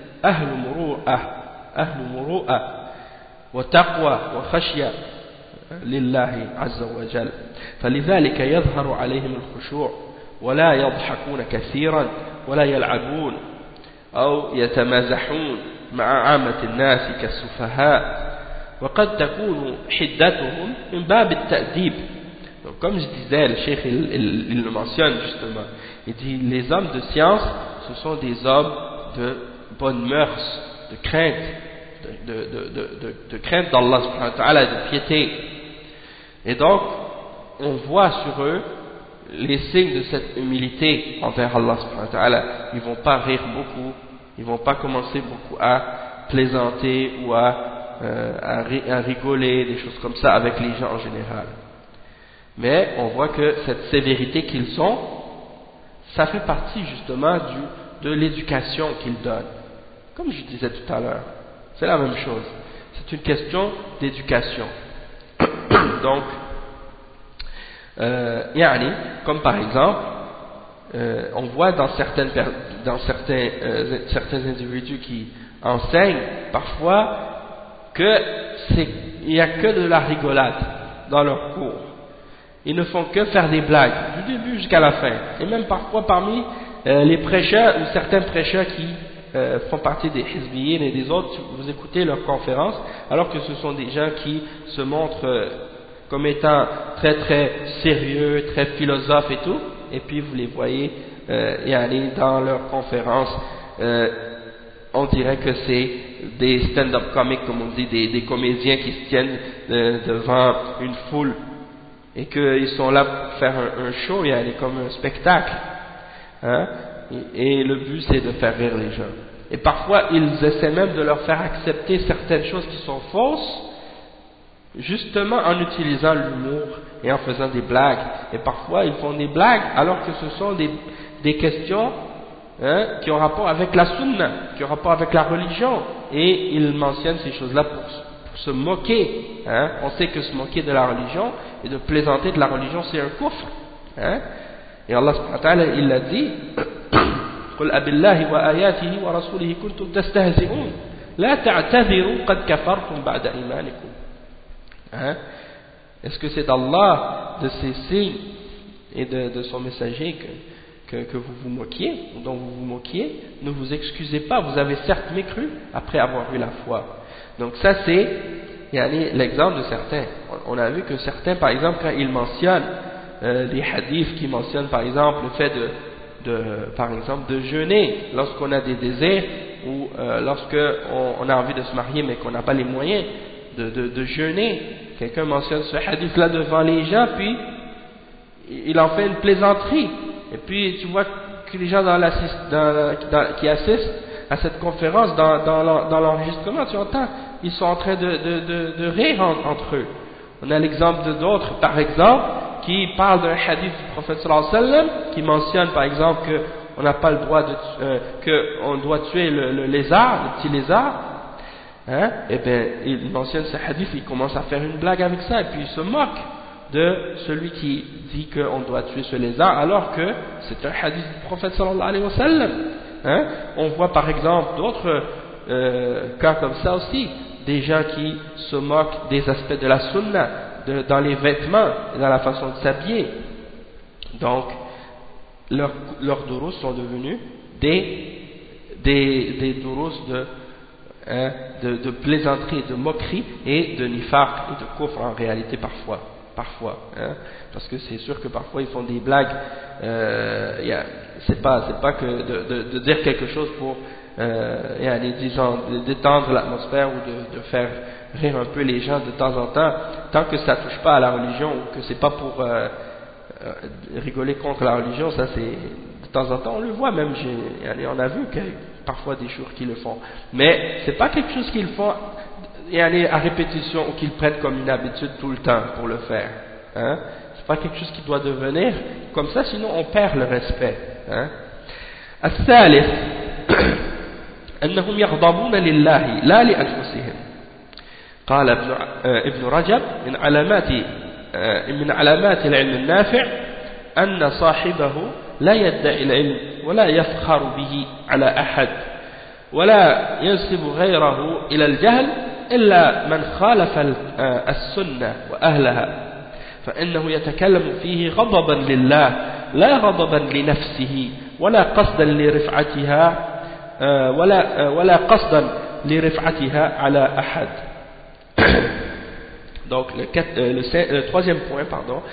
Speaker 1: أهل مروءة وتقوى وخشية لله عز وجل، فلذلك يظهر عليهم الخشوع ولا يضحكون كثيرا ولا يلعبون أو يتمازحون مع عامة الناس كالسفهاء، وقد تكون حدتهم من باب التأديب Donc comme je disais, le cheikh il le mentionne justement, il dit les hommes de science ce sont des hommes de bonnes mœurs, de crainte, de crainte d'Allah subhanahu wa ta'ala, de piété. Et donc on voit sur eux les signes de cette humilité envers Allah subhanahu wa ta'ala. Ils vont pas rire beaucoup, ils vont pas commencer beaucoup à plaisanter ou à rigoler, des choses comme ça avec les gens en général. Mais on voit que cette sévérité qu'ils ont, ça fait partie justement de l'éducation qu'ils donnent. Comme je disais tout à l'heure, c'est la même chose. C'est une question d'éducation. Donc, comme par exemple, on voit dans certains individus qui enseignent parfois qu'il n'y a que de la rigolade dans leurs cours. Ils ne font que faire des blagues du début jusqu'à la fin. Et même parfois parmi les prêcheurs ou certains prêcheurs qui font partie des hizbiyin et des autres, vous écoutez leurs conférences, alors que ce sont des gens qui se montrent comme étant très très sérieux, très philosophes et tout, et puis vous les voyez dans leurs conférences, on dirait que c'est des stand-up comics, comme on dit, des comédiens qui se tiennent devant une foule, et qu'ils sont là pour faire un show, comme un spectacle, hein? Et le but c'est de faire rire les gens. Et parfois ils essaient même de leur faire accepter certaines choses qui sont fausses, justement en utilisant l'humour et en faisant des blagues. Et parfois ils font des blagues alors que ce sont des questions qui ont rapport avec la sunna, qui ont rapport avec la religion, et ils mentionnent ces choses là pour se moquer. On sait que se moquer de la religion et de plaisanter de la religion c'est un kufr. Et Allah subhanahu wa ta'ala il l'a dit قل أب الله وآياته ورسوله كنتم تستهزئون لا تعتذروا قد كفرتم بعد إيمانكم. Est-ce que c'est d'Allah, de ses signes et de son messager que vous vous moquiez, ou dont vous vous moquiez? Ne vous excusez pas, vous avez certes mécru après avoir eu la foi. Donc ça c'est l'exemple de certains. On a vu que certains, par exemple, quand ils mentionnent les hadiths qui mentionnent par exemple le fait par exemple de jeûner lorsqu'on a des désirs, ou lorsque on a envie de se marier mais qu'on n'a pas les moyens de jeûner. Quelqu'un mentionne ce hadith là devant les gens, puis il en fait une plaisanterie, et puis tu vois que les gens qui assistent à cette conférence dans l'enregistrement, tu entends, ils sont en train de rire entre eux. On a l'exemple d'autres, par exemple, qui parlent d'un hadith du prophète sallallahu alayhi wa sallam, qui mentionne par exemple qu'on n'a pas le droit qu'on doit tuer le lézard, le petit lézard. Et bien il mentionne ce hadith, il commence à faire une blague avec ça, et puis il se moque de celui qui dit qu'on doit tuer ce lézard, alors que c'est un hadith du prophète sallallahu alayhi wa sallam. On voit par exemple d'autres cas comme ça aussi, des gens qui se moquent des aspects de la sunna, dans les vêtements, dans la façon de s'habiller. Donc leurs durus sont devenus des durus de plaisanterie, de moquerie et de nifaq et de kufr en réalité parfois, parce que c'est sûr que parfois ils font des blagues, c'est pas que de dire quelque chose pour disons détendre l'atmosphère ou de faire rire un peu les gens de temps en temps, tant que ça touche pas à la religion, ou que c'est pas pour rigoler contre la religion. Ça c'est de temps en temps, on le voit même, on a vu que parfois des jours qui le font, mais c'est pas quelque chose qu'ils font à répétition ou qu'ils prennent comme une habitude tout le temps pour le faire. C'est pas quelque chose qui doit devenir comme ça, sinon on perd le respect. الثالث أنهم يغضبون لله لا لأنفسهم. قال ابن رجب من علامات العلم النافع أن صاحبه لا يدعي العلم ولا يفخر به على أحد ولا ينسب غيره إلى الجهل إلا من خالف السنة وأهلها، فإنه يتكلم فيه غضبا لله لا غضبا لنفسه ولا قصدا لرفعتها ولا قصدا لرفعتها على أحد. Donc le troisième point,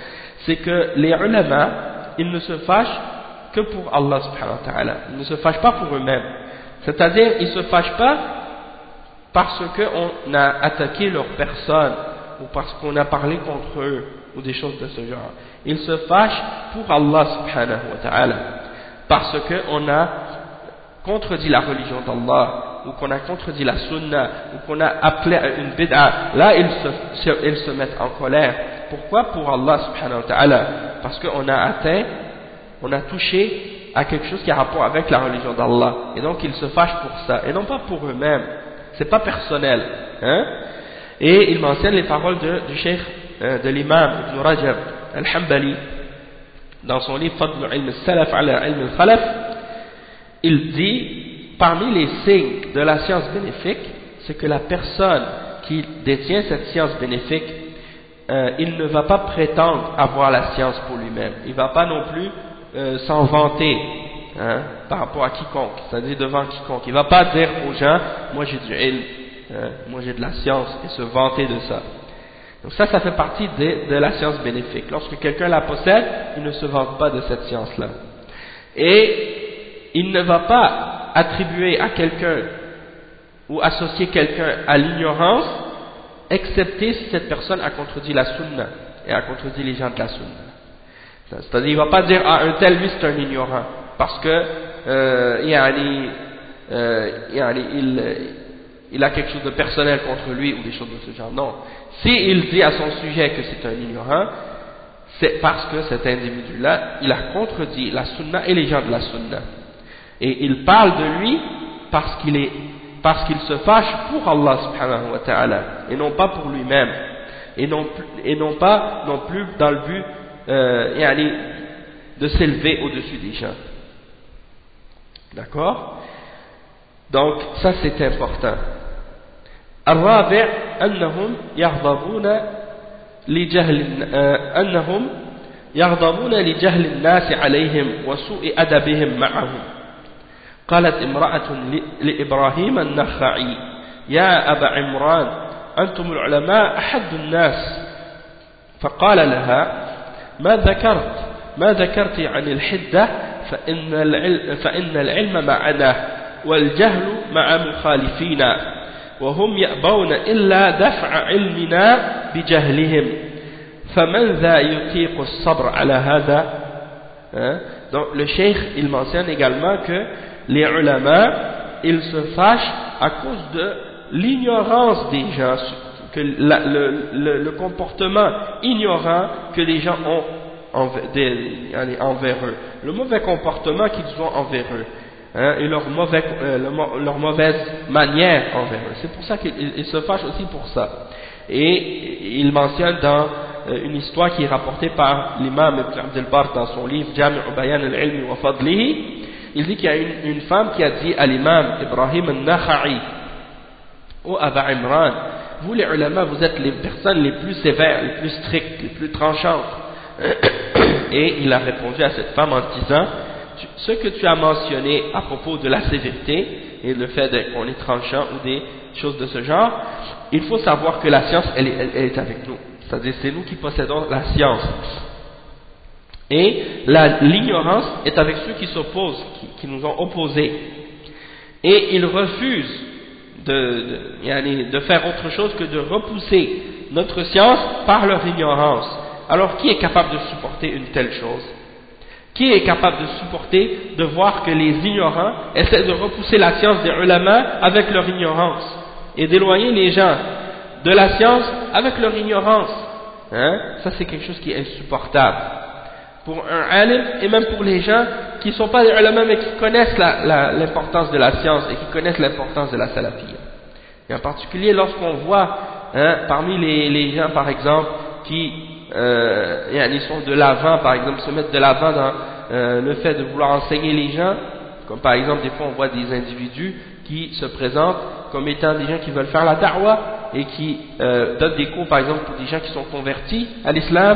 Speaker 1: c'est que les ulama, ils ne se fâchent que pour Allah subhanahu wa ta'ala. Ils ne se fâchent pas pour eux-mêmes. C'est-à-dire, ils ne se fâchent pas parce qu'on a attaqué leur personne ou parce qu'on a parlé contre eux ou des choses de ce genre. Ils se fâchent pour Allah subhanahu wa ta'ala parce qu'on a contredit la religion d'Allah ou qu'on a contredit la sunna ou qu'on a appelé à une bid'a. Là, ils se mettent en colère. Pourquoi? Pour Allah subhanahu wa ta'ala, parce qu'on a atteint, on a touché à quelque chose qui a rapport avec la religion d'Allah, et donc ils se fâchent pour ça, et non pas pour eux-mêmes. C'est pas personnel, hein? Et il mentionne les paroles du cheikh, de l'imam Ibn Rajab al-Hanbali dans son livre Fadl al-Ilm al-Salaf ala al-Ilm al-Khalaf. Il dit, parmi les signes de la science bénéfique, c'est que la personne qui détient cette science bénéfique, il ne va pas prétendre avoir la science pour lui-même. Il ne va pas non plus s'en vanter, hein, par rapport à quiconque, c'est-à-dire devant quiconque. Il ne va pas dire aux gens, moi j'ai du ilm, moi j'ai de la science, et se vanter de ça. Donc ça fait partie de la science bénéfique. Lorsque quelqu'un la possède, il ne se vante pas de cette science-là. Et il ne va pas attribuer à quelqu'un ou associer quelqu'un à l'ignorance, excepté si cette personne a contredit la sunna et a contredit les gens de la sunna. C'est-à-dire, il ne va pas dire, ah, un tel, lui, c'est un ignorant, parce que il a quelque chose de personnel contre lui ou des choses de ce genre. Non. S'il dit à son sujet que c'est un ignorant, c'est parce que cet individu-là, il a contredit la sunna et les gens de la sunna. Et il parle de lui parce qu'il se fâche pour Allah subhanahu wa ta'ala, et non pas pour lui-même, et non pas non plus dans le but de s'élever au-dessus des gens. D'accord? Donc ça c'est important. الرابع أنهم يغضبون لجهل الناس عليهم وسوء أدبهم معهم. قالت امرأة لإبراهيم النخعي يا أبا عمران أنتم العلماء أحد الناس. فقال لها ما ذكرت عن الحدة فإن العلم معنا والجهل مع مخالفينا وهم يأبون إلا دفع علمنا بجهلهم فمن ذا يطيق الصبر على هذا. Donc le cheikh il mentionne également que les ulama ils se fâchent à cause de l'ignorance des gens, que le comportement ignorant que les gens ont envers eux, le mauvais comportement qu'ils ont envers eux, hein, et leur mauvaise manière envers eux. C'est pour ça qu'ils se fâchent aussi pour ça. Et il mentionne dans une histoire qui est rapportée par l'imam Ibn Abd al-Barr dans son livre Jami' Bayan al-Ilm wa Fadlihi. Il dit qu'il y a une femme qui a dit à l'imam Ibrahim al-Nakha'i: ô Aba Imran, vous les ulama, vous êtes les personnes les plus sévères, les plus strictes, les plus tranchantes. Et il a répondu à cette femme en disant: ce que tu as mentionné à propos de la sévérité et le fait qu'on est tranchant ou des choses de ce genre, il faut savoir que la science elle est avec nous, c'est-à-dire c'est nous qui possédons la science, et l'ignorance est avec ceux qui s'opposent, qui nous ont opposés, et ils refusent de faire autre chose que de repousser notre science par leur ignorance. Alors qui est capable de supporter une telle chose? Qui est capable de supporter de voir que les ignorants essaient de repousser la science des ulama avec leur ignorance et d'éloigner les gens de la science avec leur ignorance, hein? Ça c'est quelque chose qui est insupportable pour un alim et même pour les gens qui ne sont pas des ulama mais qui connaissent l'importance de la science et qui connaissent l'importance de la salafiyya. Et en particulier lorsqu'on voit, hein, parmi les gens par exemple qui ils sont de l'avant, par exemple, se mettre de l'avant dans le fait de vouloir enseigner les gens, comme par exemple des fois on voit des individus qui se présentent comme étant des gens qui veulent faire la da'wah et qui donnent des cours par exemple pour des gens qui sont convertis à l'islam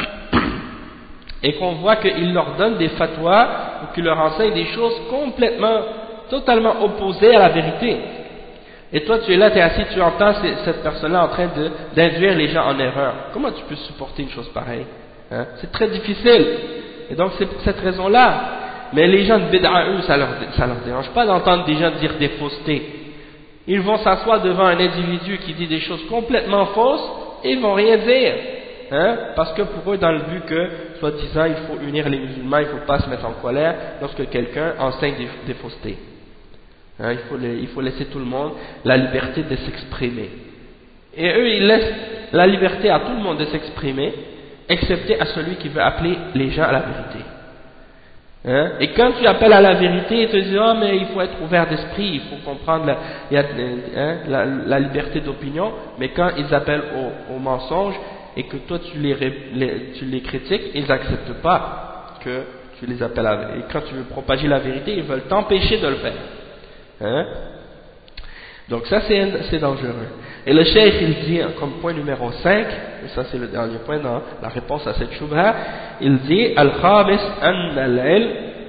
Speaker 1: et qu'on voit qu'ils leur donnent des fatwas ou qu'ils leur enseignent des choses totalement opposées à la vérité. Et toi tu es là, tu es assis, tu entends cette personne-là en train d'induire les gens en erreur. Comment tu peux supporter une chose pareille, Hein? C'est très difficile. Et donc c'est pour cette raison-là. Mais les gens de bid'a, eux, ça leur dérange pas d'entendre des gens dire des faussetés. Ils vont s'asseoir devant un individu qui dit des choses complètement fausses et ils vont rien dire. Hein? Parce que pour eux, dans le but que, soi-disant, il faut unir les musulmans, il ne faut pas se mettre en colère lorsque quelqu'un enseigne des faussetés. Hein? Il faut laisser tout le monde la liberté de s'exprimer. Et eux, ils laissent la liberté à tout le monde de s'exprimer, excepté à celui qui veut appeler les gens à la vérité. Hein? Et quand tu appelles à la vérité, ils te disent ah mais il faut être ouvert d'esprit, il faut comprendre la liberté d'opinion. Mais quand ils appellent au mensonge et que toi tu les critiques, ils n'acceptent pas que tu les appelles à la vérité. Et quand tu veux propager la vérité, ils veulent t'empêcher de le faire. Hein? Donc ça c'est dangereux. Et le cheikh il dit comme point numéro 5, et ça c'est le dernier point dans la réponse à cette shubha, il dit al-khamis an al-ilm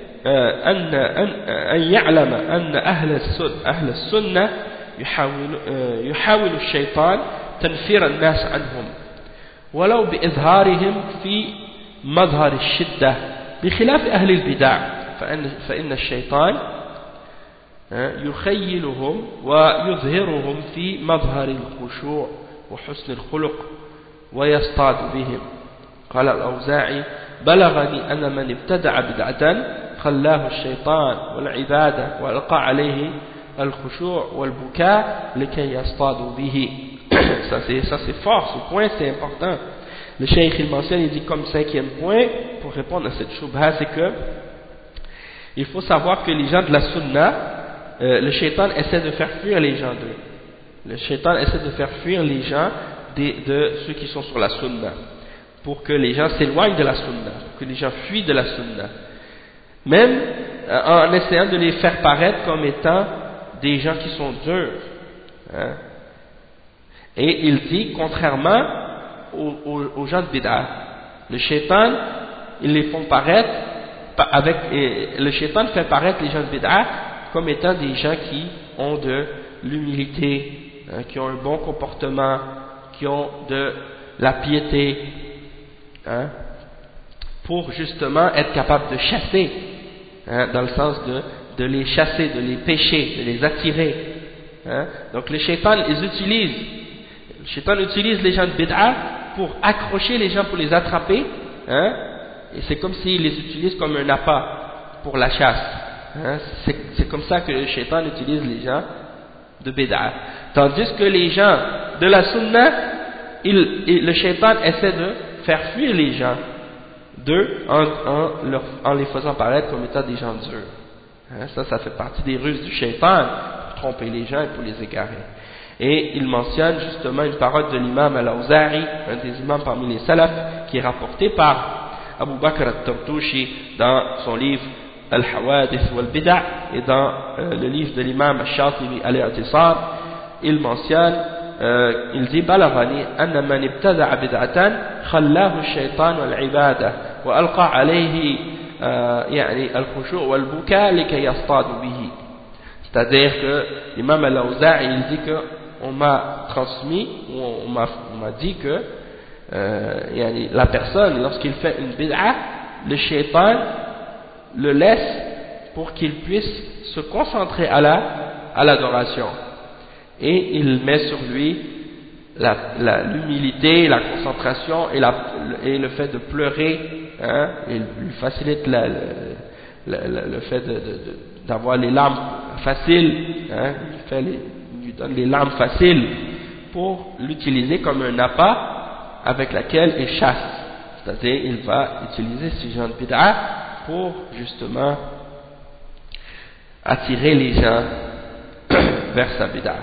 Speaker 1: an ya'lama an ahl as-sunnah yuhawilu ash-shaytan tanfir an-nas anhum ولو بإظهارهم في مظهر الشدة بخلاف أهل البدع فإن الشيطان يخيلهم ويظهرهم في مظهر الخشوع وحسن الخلق ويصطاد بهم. قال الأوزاعي بلغني أن من ابتدع بدعة خلاه الشيطان والعبادة وألقى عليه الخشوع والبكاء لكي يصطادوا به. Ça c'est fort, ce point c'est important. Le cheikh il mentionne, il dit comme cinquième point pour répondre à cette shubha, c'est que il faut savoir que les gens de la sunna, le shaitan essaie de faire fuir les gens d'eux. Le shaitan essaie de faire fuir les gens de ceux qui sont sur la sunna, pour que les gens s'éloignent de la sunna, pour que les gens fuient de la sunna. Même en essayant de les faire paraître comme étant des gens qui sont durs. Hein. Et il dit, contrairement aux gens de bid'a, le shaitan, ils les font paraître, le shaitan fait paraître les gens de bid'a comme étant des gens qui ont de l'humilité, hein, qui ont un bon comportement, qui ont de la piété, hein, pour justement être capable de chasser, hein, dans le sens de les chasser, de les pêcher, de les attirer. Hein. Donc le shaitan, le shaitan utilise les gens de bid'a pour accrocher les gens, pour les attraper, hein, et c'est comme s'il les utilise comme un appât pour la chasse. Hein, c'est comme ça que le shaitan utilise les gens de bid'a. Tandis que les gens de la sunna, le shaitan essaie de faire fuir les gens d'eux en les faisant paraître comme étant des gens durs. Hein, ça fait partie des ruses du shaitan pour tromper les gens et pour les égarer. Et il mentionne justement une parole de l'imam al-Awza'i, un des imams parmi les salafs, qui est rapporté par Abu Bakr al-Tartushi dans son livre Al-Hawadith wal-Bid'a, et dans le livre de l'imam al-Shatibi al-I'tisam, il mentionne, il dit Balaghani anna man ibtada'a bid'atan khallahu ash-shaytan wal-ibada wa alqa alayhi yani al-khushu' wal-buka likay yastadu bihi. C'est-à-dire que l'imam al-Awza'i il dit que on m'a transmis, on m'a dit que yani la personne lorsqu'il fait une bid'a, le shaytan le laisse pour qu'il puisse se concentrer à l'adoration, et il met sur lui l'humilité, la concentration et le fait de pleurer, hein, il lui facilite le fait d'avoir les larmes faciles, hein, il lui donne les larmes faciles pour l'utiliser comme un appât avec laquelle il chasse, c'est-à-dire il va utiliser ce genre de bid'a pour justement attirer les gens vers sa bid'a.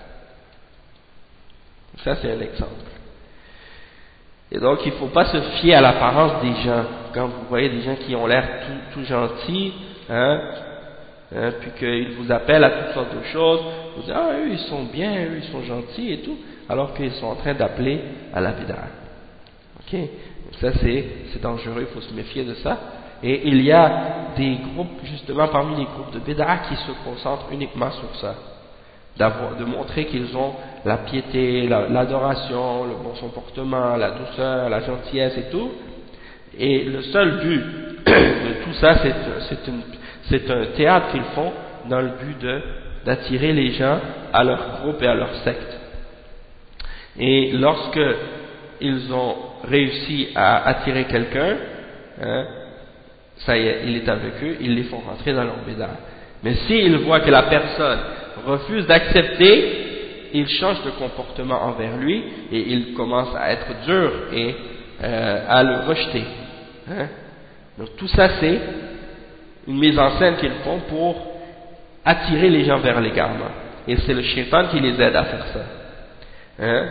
Speaker 1: Ça c'est un exemple. Et donc il ne faut pas se fier à l'apparence des gens. Quand vous voyez des gens qui ont l'air tout gentils, hein, puis qu'ils vous appellent à toutes sortes de choses, vous dites ah eux ils sont bien, eux ils sont gentils et tout, alors qu'ils sont en train d'appeler à la bid'a. Ok, ça c'est dangereux, il faut se méfier de ça. Et il y a des groupes, justement parmi les groupes de bid'a, qui se concentrent uniquement sur ça, de montrer qu'ils ont la piété, l'adoration, le bon comportement, la douceur, la gentillesse et tout, Et le seul but de tout ça, c'est un théâtre qu'ils font dans le but d'attirer les gens à leur groupe et à leur secte. Et lorsque ils ont réussi à attirer quelqu'un, hein, ça y est, il est avec eux, ils les font rentrer dans leur bid'a. Mais s'ils voient que la personne refuse d'accepter, ils changent de comportement envers lui et ils commencent à être durs et à le rejeter. Hein? Donc tout ça c'est une mise en scène qu'ils font pour attirer les gens vers l'égarement. Et c'est le shaitan qui les aide à faire ça. Hein?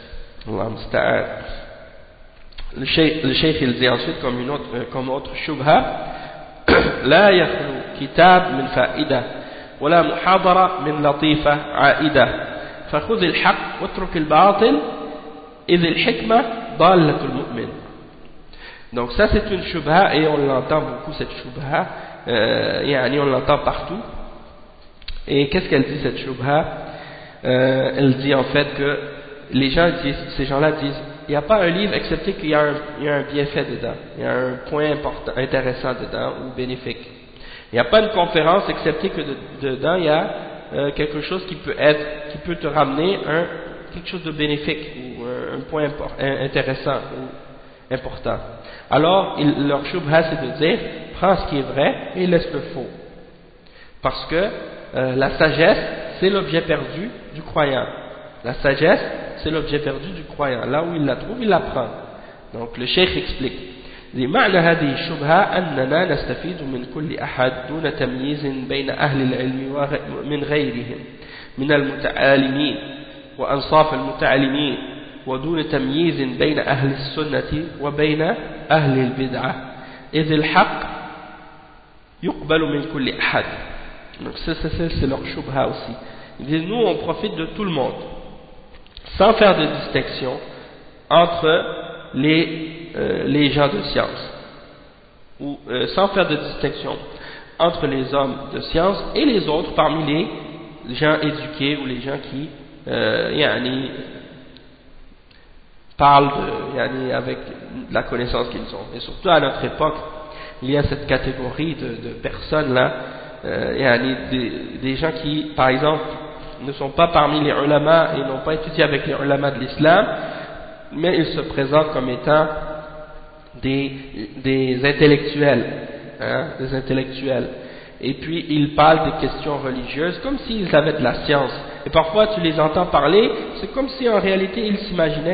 Speaker 1: Le cheikh il dit ensuite comme autre shubha لا يخلو كتاب من فائدة ولا محاضرة من لطيفة عائدة فخذ الحق واترك الباطل إذ الحكمة ضالة المؤمن. Donc ça c'est une shubha et on l'entend beaucoup cette shubha, on l'entend partout. Et qu'est-ce qu'elle dit cette shubha? Elle dit en fait que ces gens-là disent il n'y a pas un livre excepté qu'il y a un bienfait dedans, il y a un point important, intéressant dedans ou bénéfique. Il n'y a pas une conférence excepté que dedans il y a quelque chose qui peut te ramener quelque chose de bénéfique ou un point intéressant ou important. Alors leur shubha c'est de dire prends ce qui est vrai et laisse le faux. Parce que la sagesse c'est l'objet perdu du croyant. La sagesse c'est l'objet perdu du croyant. Là où il la trouve, il la prend. Donc le cheikh explique. معنى هذه الشبهة أننا نستفيد من كل أحد دون تمييز بين أهل العلم ومن غيرهم من المتعالمين وأنصاف المتعلمين ودون تمييز بين أهل السنة وبين أهل البدعة إذ الحق يقبل من كل أحد. Donc c'est leur shubha aussi. Ils disent nous on profite de tout le monde sans faire de distinction entre les gens de science ou sans faire de distinction entre les hommes de science et les autres parmi les gens éduqués ou les gens qui parlent avec la connaissance qu'ils ont. Et surtout à notre époque il y a cette catégorie de personnes là, des gens qui par exemple ne sont pas parmi les ulama et n'ont pas étudié avec les ulama de l'islam, mais ils se présentent comme étant des intellectuels, des intellectuels. Et puis ils parlent des questions religieuses comme s'ils avaient de la science. Et parfois tu les entends parler, c'est comme si en réalité ils s'imaginaient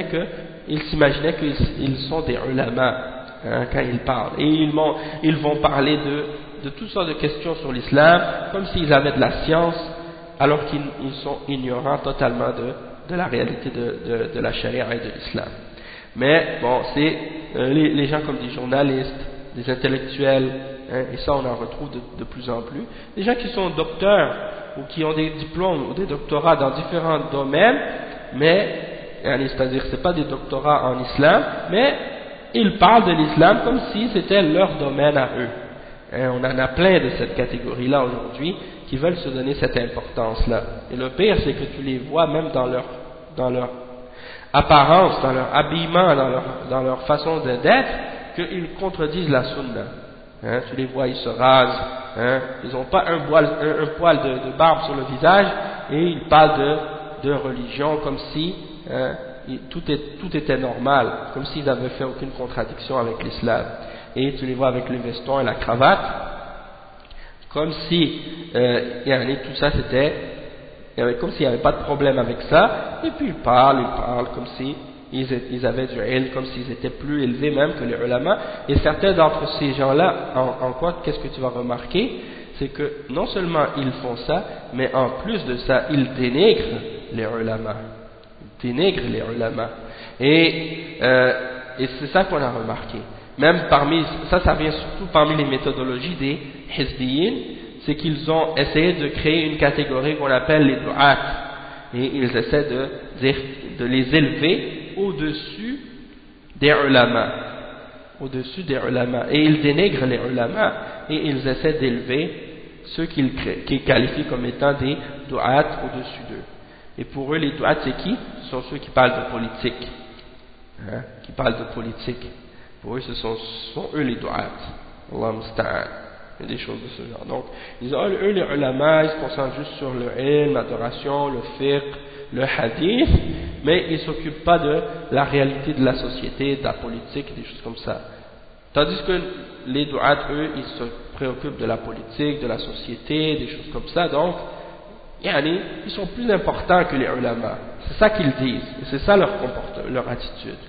Speaker 1: qu'ils sont des ulama quand ils parlent. Et ils vont parler de toutes sortes de questions sur l'islam comme s'ils avaient de la science, alors qu'ils sont ignorants totalement de la réalité de la charia et de l'islam. Mais bon, c'est les gens comme des journalistes, des intellectuels, et ça on en retrouve de plus en plus, des gens qui sont docteurs ou qui ont des diplômes ou des doctorats dans différents domaines, mais c'est-à-dire c'est pas des doctorats en islam, mais ils parlent de l'islam comme si c'était leur domaine à eux. On en a plein de cette catégorie-là aujourd'hui qui veulent se donner cette importance-là. Et le pire, c'est que tu les vois même dans leur apparence, dans leur habillement, dans leur façon d'être, qu'ils contredisent la sunna. Tu les vois, ils se rasent, ils n'ont pas un poil de barbe sur le visage, et ils parlent de religion comme si tout était normal, comme s'ils n'avaient fait aucune contradiction avec l'islam. Et tu les vois avec le veston et la cravate, comme si tout ça c'était, comme s'il n'y avait pas de problème avec ça, et puis ils parlent comme si ils avaient du ilm, comme s'ils étaient plus élevés même que les ulama. Et certains d'entre ces gens-là, en quoi, qu'est-ce que tu vas remarquer, c'est que non seulement ils font ça, mais en plus de ça, ils dénigrent les ulama. Ils dénigrent les ulama. Et c'est ça qu'on a remarqué. Même ça vient surtout parmi les méthodologies des hizbiyin, c'est qu'ils ont essayé de créer une catégorie qu'on appelle les du'at, et ils essaient de les élever au-dessus des ulama, et ils dénigrent les ulama, et ils essaient d'élever ceux qu'ils qualifient comme étant des du'at au-dessus d'eux. Et pour eux, les du'at c'est qui? Ce sont ceux qui parlent de politique, qui parlent de politique. Pour eux, ce sont eux les du'at. Allah musta'an. Il y a des choses de ce genre. Donc, ils ont, eux, les ulama, ils se concentrent juste sur le ilm, l'adoration, le fiqh, le hadith, mais ils ne s'occupent pas de la réalité de la société, de la politique, des choses comme ça. Tandis que les du'at, eux, ils se préoccupent de la politique, de la société, des choses comme ça. Donc, ils sont plus importants que les ulama. C'est ça qu'ils disent. Et c'est ça leur comportement, leur attitude.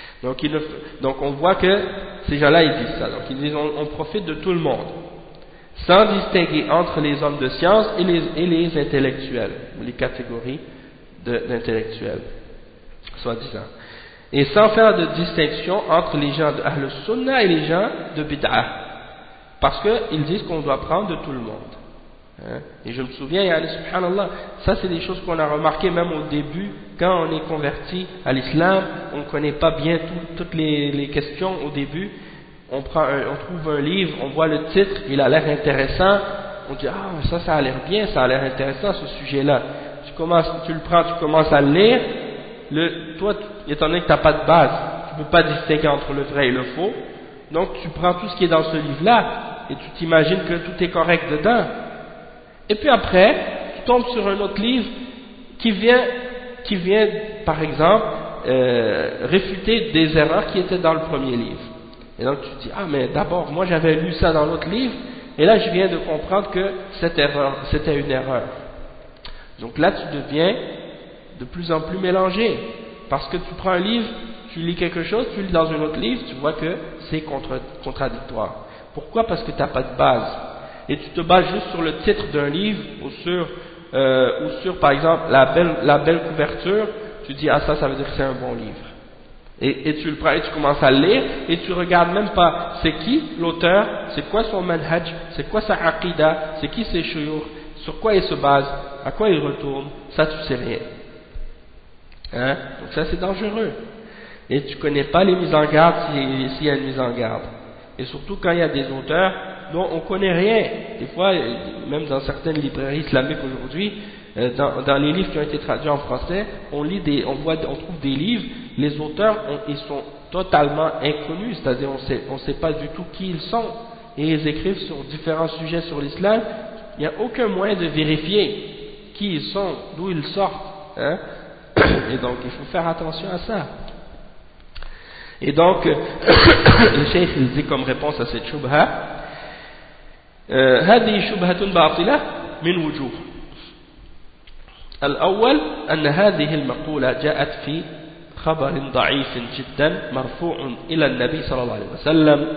Speaker 1: Donc on voit que ces gens-là, ils disent ça. Donc ils disent on profite de tout le monde, sans distinguer entre les hommes de science et les intellectuels, ou les catégories d'intellectuels, soi-disant. Et sans faire de distinction entre les gens de Ahl Sunnah et les gens de Bid'ah. Parce qu'ils disent qu'on doit prendre de tout le monde. Et je me souviens, subhanallah, ça c'est des choses qu'on a remarquées même au début, quand on est converti à l'islam, on ne connaît pas bien toutes les questions au début, on trouve un livre, on voit le titre, il a l'air intéressant, on dit ah ça a l'air bien, ça a l'air intéressant ce sujet-là, tu le prends, tu commences à le lire, toi étant donné que tu n'as pas de base, tu ne peux pas distinguer entre le vrai et le faux, donc tu prends tout ce qui est dans ce livre-là, et tu t'imagines que tout est correct dedans. Et puis après, tu tombes sur un autre livre qui vient par exemple, réfuter des erreurs qui étaient dans le premier livre. Et donc tu te dis, mais d'abord, moi j'avais lu ça dans l'autre livre, et là je viens de comprendre que cette erreur, c'était une erreur. Donc là tu deviens de plus en plus mélangé, parce que tu prends un livre, tu lis quelque chose, tu lis dans un autre livre, tu vois que c'est contradictoire. Pourquoi? Parce que tu n'as pas de base. Et tu te bases juste sur le titre d'un livre ou sur par exemple la belle couverture, tu dis ça veut dire que c'est un bon livre. Et tu le prends et tu commences à le lire et tu regardes même pas c'est qui l'auteur, c'est quoi son manhaj, c'est quoi sa aqida, c'est qui ses shuyukh, sur quoi il se base, à quoi il retourne, ça tu sais rien. Donc ça c'est dangereux. Et tu connais pas les mises en garde s'il y a une mise en garde. Et surtout quand il y a des auteurs dont on connaît rien. Des fois, même dans certaines librairies islamiques aujourd'hui, dans les livres qui ont été traduits en français, on trouve des livres, les auteurs, ils sont totalement inconnus, c'est-à-dire on sait pas du tout qui ils sont, et ils écrivent sur différents sujets sur l'islam, il n'y a aucun moyen de vérifier qui ils sont, d'où ils sortent, et donc il faut faire attention à ça. Et donc, le cheikh il dit comme réponse à cette shubha, هذه شبهة باطلة من وجوه. الأول أن هذه المقولة جاءت في خبر ضعيف جدا مرفوع إلى النبي صلى الله عليه وسلم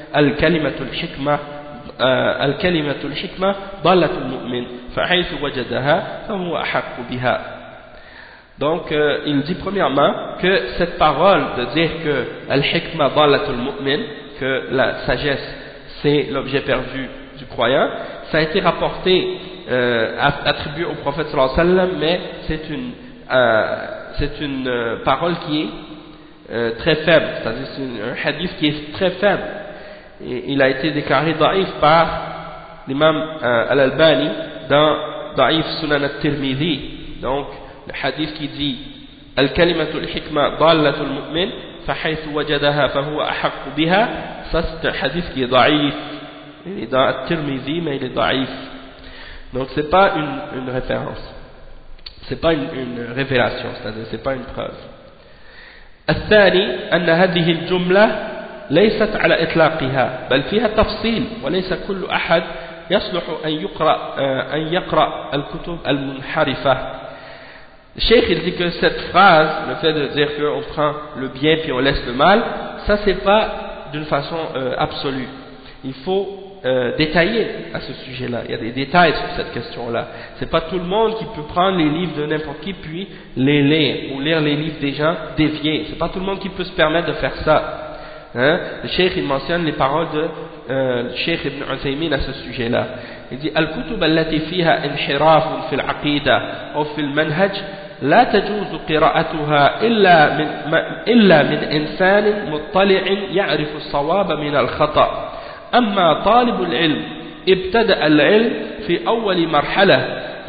Speaker 1: الكلمة الحكمة ضالة المؤمن فحيث وجدها فهو أحق بها. Donc il dit premièrement que cette parole de dire que al-hikma dalatul mu'min, que la sagesse c'est l'objet perdu du croyant, ça a été rapporté, attribué au prophète sallallahu alayhi wa sallam, mais c'est une parole qui est très faible, c'est-à-dire c'est un hadith qui est très faible. Et il a été déclaré da'if par l'imam al-Albani dans da'if sunan al-Tirmidhi. Donc le hadith qui dit al-kalimatul hikma dalatul mu'min fahaythu wajadaha fahuwa ahaqqu biha, ça c'est un hadith qui est da'if. Il est dans At-Tirmidhi, mais il est da'if. Donc c'est pas une référence, c'est pas une révélation, c'est-à-dire c'est pas une preuve. الثاني أن هذه الجملة ليست على إطلاقها بل فيها تفصيل وليس كل أحد يصلح أن يقرأ الكتب المنحرفة. Le cheikh il dit que cette phrase, le fait de dire qu'on prend le bien puis on laisse le mal, ça c'est pas d'une façon absolue. Il faut détailler à ce sujet-là. Il y a des détails sur cette question-là. C'est pas tout le monde qui peut prendre les livres de n'importe qui puis les lire, ou lire les livres des gens déviés. C'est pas tout le monde qui peut se permettre de faire ça. Le cheikh il mentionne les paroles de le cheikh Ibn Uthaymin à ce sujet-là. Il dit al-kutub allati fiha inhiraf fi al-aqida ou fi al-manhaj لا تجوز قراءتها إلا من إنسان مطلع يعرف الصواب من الخطأ. أما طالب العلم ابتدأ العلم في أول مرحلة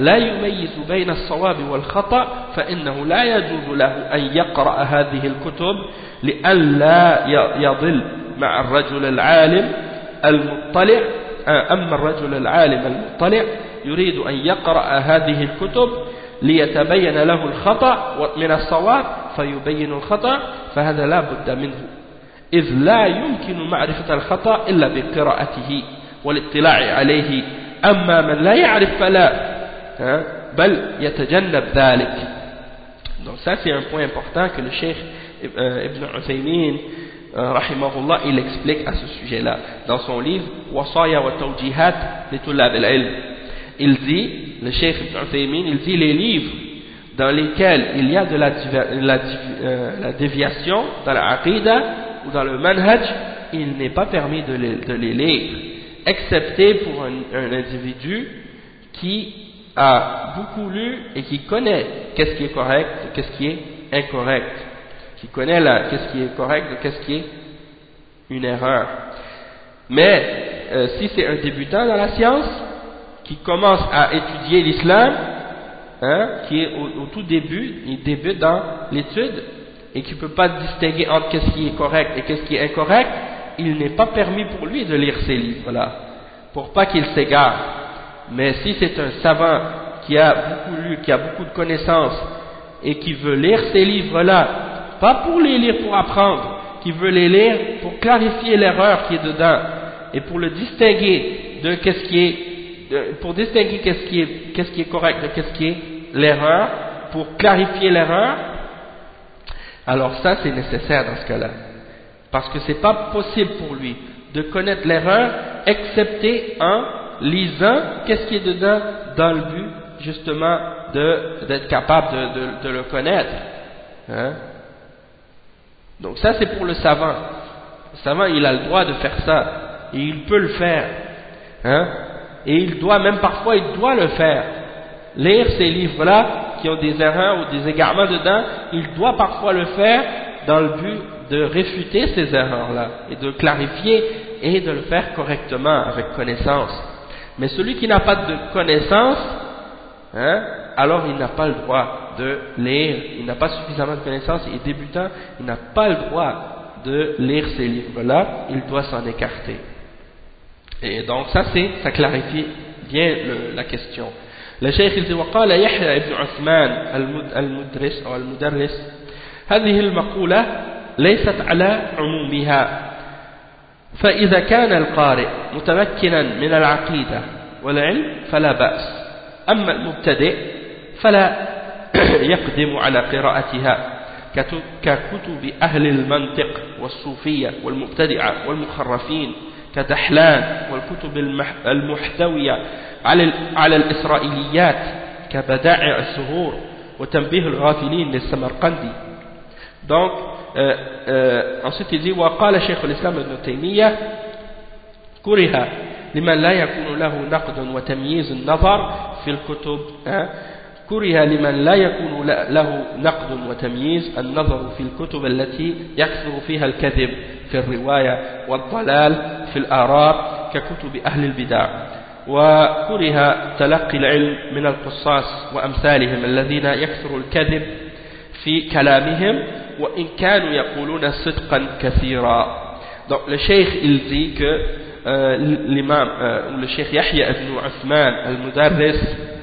Speaker 1: لا يميز بين الصواب والخطأ فإنه لا يجوز له أن يقرأ هذه الكتب لئلا يضل مع الرجل العالم المطلع. أما الرجل العالم المطلع يريد أن يقرأ هذه الكتب ليتبين له الخطأ من الصواب فيبين الخطأ، فهذا لا بد منه، إذ لا يمكن معرفة الخطأ إلا بقراءته والاطلاع عليه. أما من لا يعرف فلا بل يتجنب ذلك. Donc ça c'est un point important que le Cheikh Ibn Uthaymin rahimahullah il explique à ce sujet-là dans son livre Wasaya wa Tawjihat li Tullab al-Ilm. Il dit, le Cheikh Ibn Uthaymin, il dit les livres dans lesquels il y a de la déviation dans la aqidah ou dans le manhaj, il n'est pas permis de les lire, excepté pour un individu qui a beaucoup lu et qui connaît qu'est-ce qui est correct et qu'est-ce qui est incorrect, qui connaît qu'est-ce qui est correct et qu'est-ce qui est une erreur. Mais si c'est un débutant dans la science qui commence à étudier l'islam, qui est au tout début, il débute dans l'étude et qui ne peut pas distinguer entre qu'est-ce qui est correct et qu'est-ce qui est incorrect, il n'est pas permis pour lui de lire ces livres-là, pour pas qu'il s'égare. Mais si c'est un savant qui a beaucoup lu, qui a beaucoup de connaissances et qui veut lire ces livres-là, pas pour les lire pour apprendre, qui veut les lire pour clarifier l'erreur qui est dedans et pour le distinguer de qu'est-ce qui est pour distinguer qu'est-ce qui est correct de qu'est-ce qui est l'erreur, pour clarifier l'erreur, alors ça c'est nécessaire dans ce cas-là, parce que c'est pas possible pour lui de connaître l'erreur excepté en lisant qu'est-ce qui est dedans dans le but justement d'être capable de le connaître. Donc ça c'est pour le savant. Le savant il a le droit de faire ça et il peut le faire. Et il doit, même parfois il doit le faire, lire ces livres-là qui ont des erreurs ou des égarements dedans, il doit parfois le faire dans le but de réfuter ces erreurs-là et de clarifier et de le faire correctement avec connaissance. Mais celui qui n'a pas de connaissance, alors il n'a pas le droit de lire, il n'a pas suffisamment de connaissance, et débutant, il n'a pas le droit de lire ces livres-là, il doit s'en écarter. Et donc ça clarifie bien la question. Le Cheikh il dit وقال يحيى ابن عثمان المدرس أو المدرس هذه المقولة ليست على عمومها، فإذا كان القارئ متمكنا من العقيدة والعلم فلا بأس، أما المبتدئ فلا يقدم على قراءتها ككتب أهل المنطق والصوفية والمبتدعة والمخرفين كدحلان والكتب المحتوية على الإسرائيليات كبدائع الزهور وتنبيه الغافلين للسمرقندي. Donc ensuite il dit وقال شيخ الإسلام ابن تيمية كره لمن لا يكون له نقد وتمييز النظر في الكتب كره لمن لا يكون له نقد وتمييز النظر في الكتب التي يكثر فيها الكذب في الرواية والضلال في الآراء ككتب أهل البدع، وكره تلقي العلم من القصاص وأمثالهم الذين يكثر الكذب في كلامهم وإن كانوا يقولون صدقا كثيرا. Donc le cheikh il dit que l'imam le cheikh Yahya ibn Uthman al-Mudarris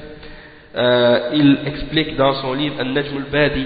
Speaker 1: il explique dans son livre Al-Najm al-Badi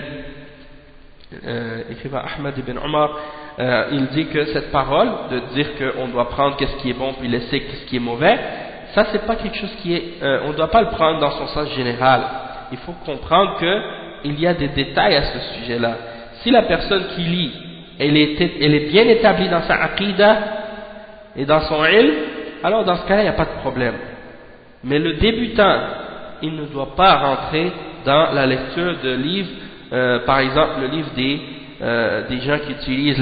Speaker 1: écrit par Ahmad ibn Omar, il dit que cette parole de dire qu'on doit prendre qu'est-ce qui est bon puis laisser qu'est-ce qui est mauvais, ça c'est pas quelque chose qui est on ne doit pas le prendre dans son sens général. Il faut comprendre qu'il y a des détails à ce sujet-là. Si la personne qui lit elle est bien établie dans sa aqidah et dans son ilm, alors dans ce cas-là il n'y a pas de problème. Mais le débutant il ne doit pas rentrer dans la lecture de livres, par exemple le livre des gens qui utilisent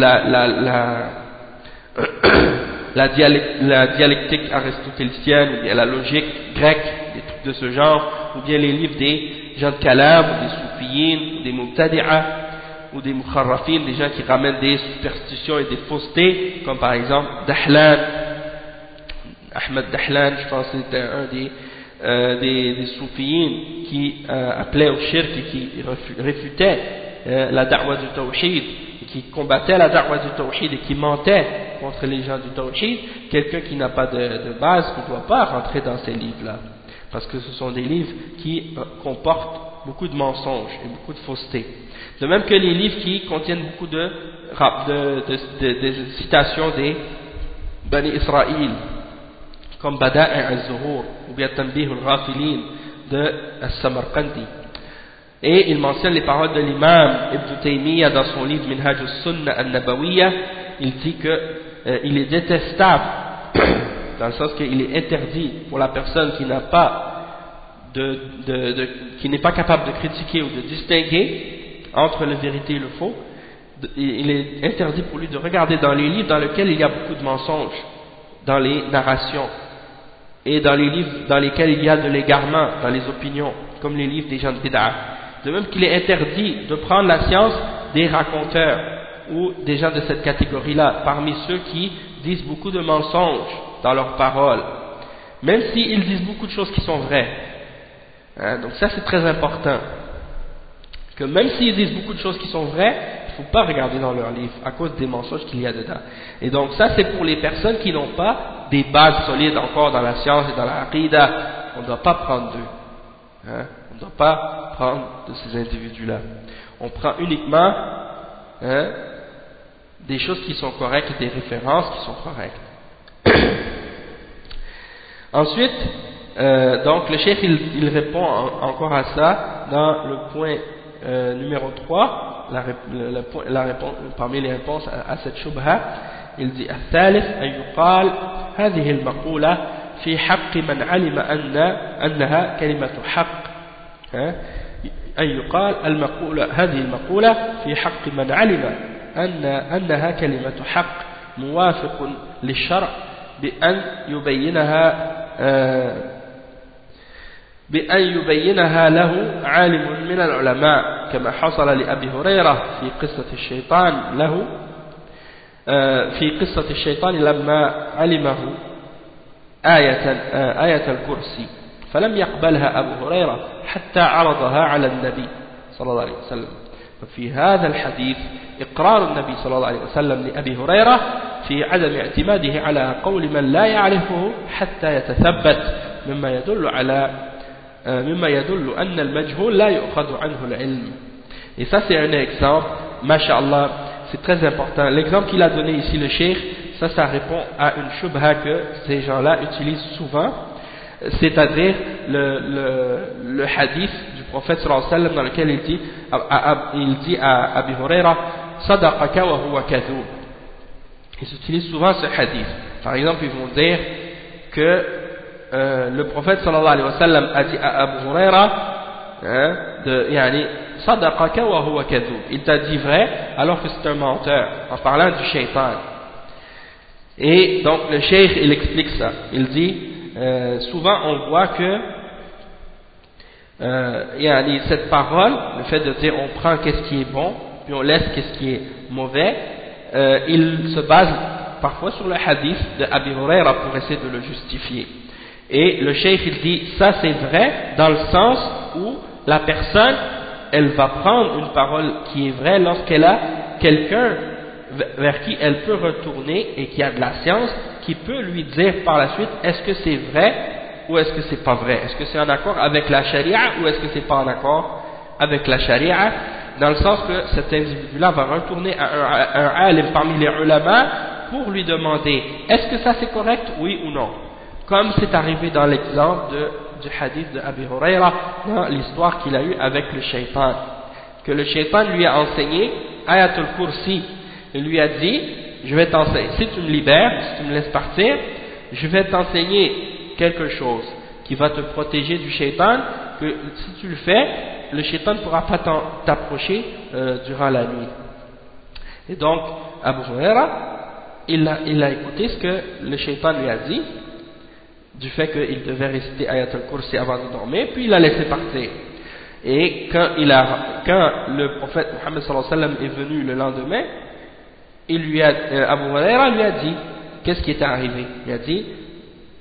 Speaker 1: la dialectique aristotélicienne ou bien la logique grecque, des trucs de ce genre, ou bien les livres des gens de Kalam, ou des Soufiyin, ou des Mubtadi'a, ou des Mukharrafin, des gens qui ramènent des superstitions et des faussetés, comme par exemple Dahlan, Ahmed Dahlan, je pense que c'était un des des soufiyines qui appelaient au shirk et qui réfutaient la da'wa du tawhid, qui combattaient la da'wa du tawhid et qui mentaient contre les gens du tawhid, quelqu'un qui n'a pas de base ne doit pas rentrer dans ces livres-là, parce que ce sont des livres qui comportent beaucoup de mensonges et beaucoup de fausseté. De même que les livres qui contiennent beaucoup de citations des Bani Israël, comme Bada'i al-Zuhur ou bien Tanbih al-Ghafilin de As-Samarqandi. Et il mentionne les paroles de l'imam Ibn Taymiyyah dans son livre Minhaj al-Sunnah al-Nabawiyya. Il dit que il est détestable, dans le sens qu'il est interdit pour la personne qui n'a pas qui n'est pas capable de critiquer ou de distinguer entre la vérité et le faux. Il est interdit pour lui de regarder dans les livres dans lesquels il y a beaucoup de mensonges, dans les narrations, et dans les livres dans lesquels il y a de l'égarement dans les opinions, comme les livres des gens de Bid'ah. De même qu'il est interdit de prendre la science des raconteurs ou des gens de cette catégorie-là, parmi ceux qui disent beaucoup de mensonges dans leurs paroles, même s'ils disent beaucoup de choses qui sont vraies. Donc ça c'est très important, que même s'ils disent beaucoup de choses qui sont vraies, il ne faut pas regarder dans leurs livres à cause des mensonges qu'il y a dedans. Et donc ça c'est pour les personnes qui n'ont pas des bases solides encore dans la science et dans la aqidah. On ne doit pas prendre d'eux, on ne doit pas prendre de ces individus-là. On prend uniquement des choses qui sont correctes et des références qui sont correctes. Ensuite, donc le chef il répond encore à ça dans le point numéro 3, parmi les réponses à cette shubha. Il dit الثالث أن يقال هذه المقولة في حق من علم أنها كلمة حق. أن يقال هذه المقولة في حق من علم أنها كلمة حق موافق للشرع بأن يبينها له عالم من العلماء، كما حصل لأبي هريرة في قصة الشيطان لما علمه آية الكرسي فلم يقبلها أبو هريرة حتى عرضها على النبي صلى الله عليه وسلم. وفي هذا الحديث إقرار النبي صلى الله عليه وسلم لأبي هريرة في عدم اعتماده على قول من لا يعرفه حتى يتثبت مما يدل أن المجهول لا يؤخذ عنه العلم. Et ça c'est un exemple, masha'Allah, c'est très important. L'exemple qu'il a donné ici le cheikh, ça répond à une shubha que ces gens-là utilisent souvent, c'est-à-dire le hadith du prophète sallallahu alayhi wa sallam dans lequel il dit à Abi Huraira sadaqaka wa huwa kadhub. Ils utilisent souvent ce hadith. Par exemple, ils vont dire que le prophète sallallahu alayhi wa sallam a dit à Abu Huraira sadaqaka wa huwa kadhub, il t'a dit vrai alors que c'est un menteur, en parlant du shaitan. Et donc le cheikh il explique ça, il dit souvent on voit que cette parole, le fait de dire on prend qu'est-ce qui est bon puis on laisse qu'est-ce qui est mauvais, il se base parfois sur le hadith de Abi Huraira pour essayer de le justifier. Et le cheikh il dit ça c'est vrai dans le sens où la personne elle va prendre une parole qui est vraie lorsqu'elle a quelqu'un vers qui elle peut retourner et qui a de la science, qui peut lui dire par la suite est-ce que c'est vrai ou est-ce que c'est pas vrai, est-ce que c'est en accord avec la charia ou est-ce que c'est pas en accord avec la charia, dans le sens que cet individu-là va retourner à un alim parmi les ulama pour lui demander est-ce que ça c'est correct, oui ou non, comme c'est arrivé dans l'exemple du hadith de Abi Huraira dans l'histoire qu'il a eue avec le shaitan, que le shaitan lui a enseigné Ayatul Kursi. Il lui a dit je vais t'enseigner, si tu me libères, si tu me laisses partir, je vais t'enseigner quelque chose qui va te protéger du shaitan, que si tu le fais, le shaitan ne pourra pas t'approcher durant la nuit. Et donc Abu Huraira il a écouté ce que le shaitan lui a dit, du fait qu'il devait réciter Ayatul Kursi avant de dormir, puis il a laissé partir. Et quand le prophète Muhammad sallallahu alayhi wa sallam est venu le lendemain, Abu Huraira lui a dit qu'est-ce qui était arrivé. Il a dit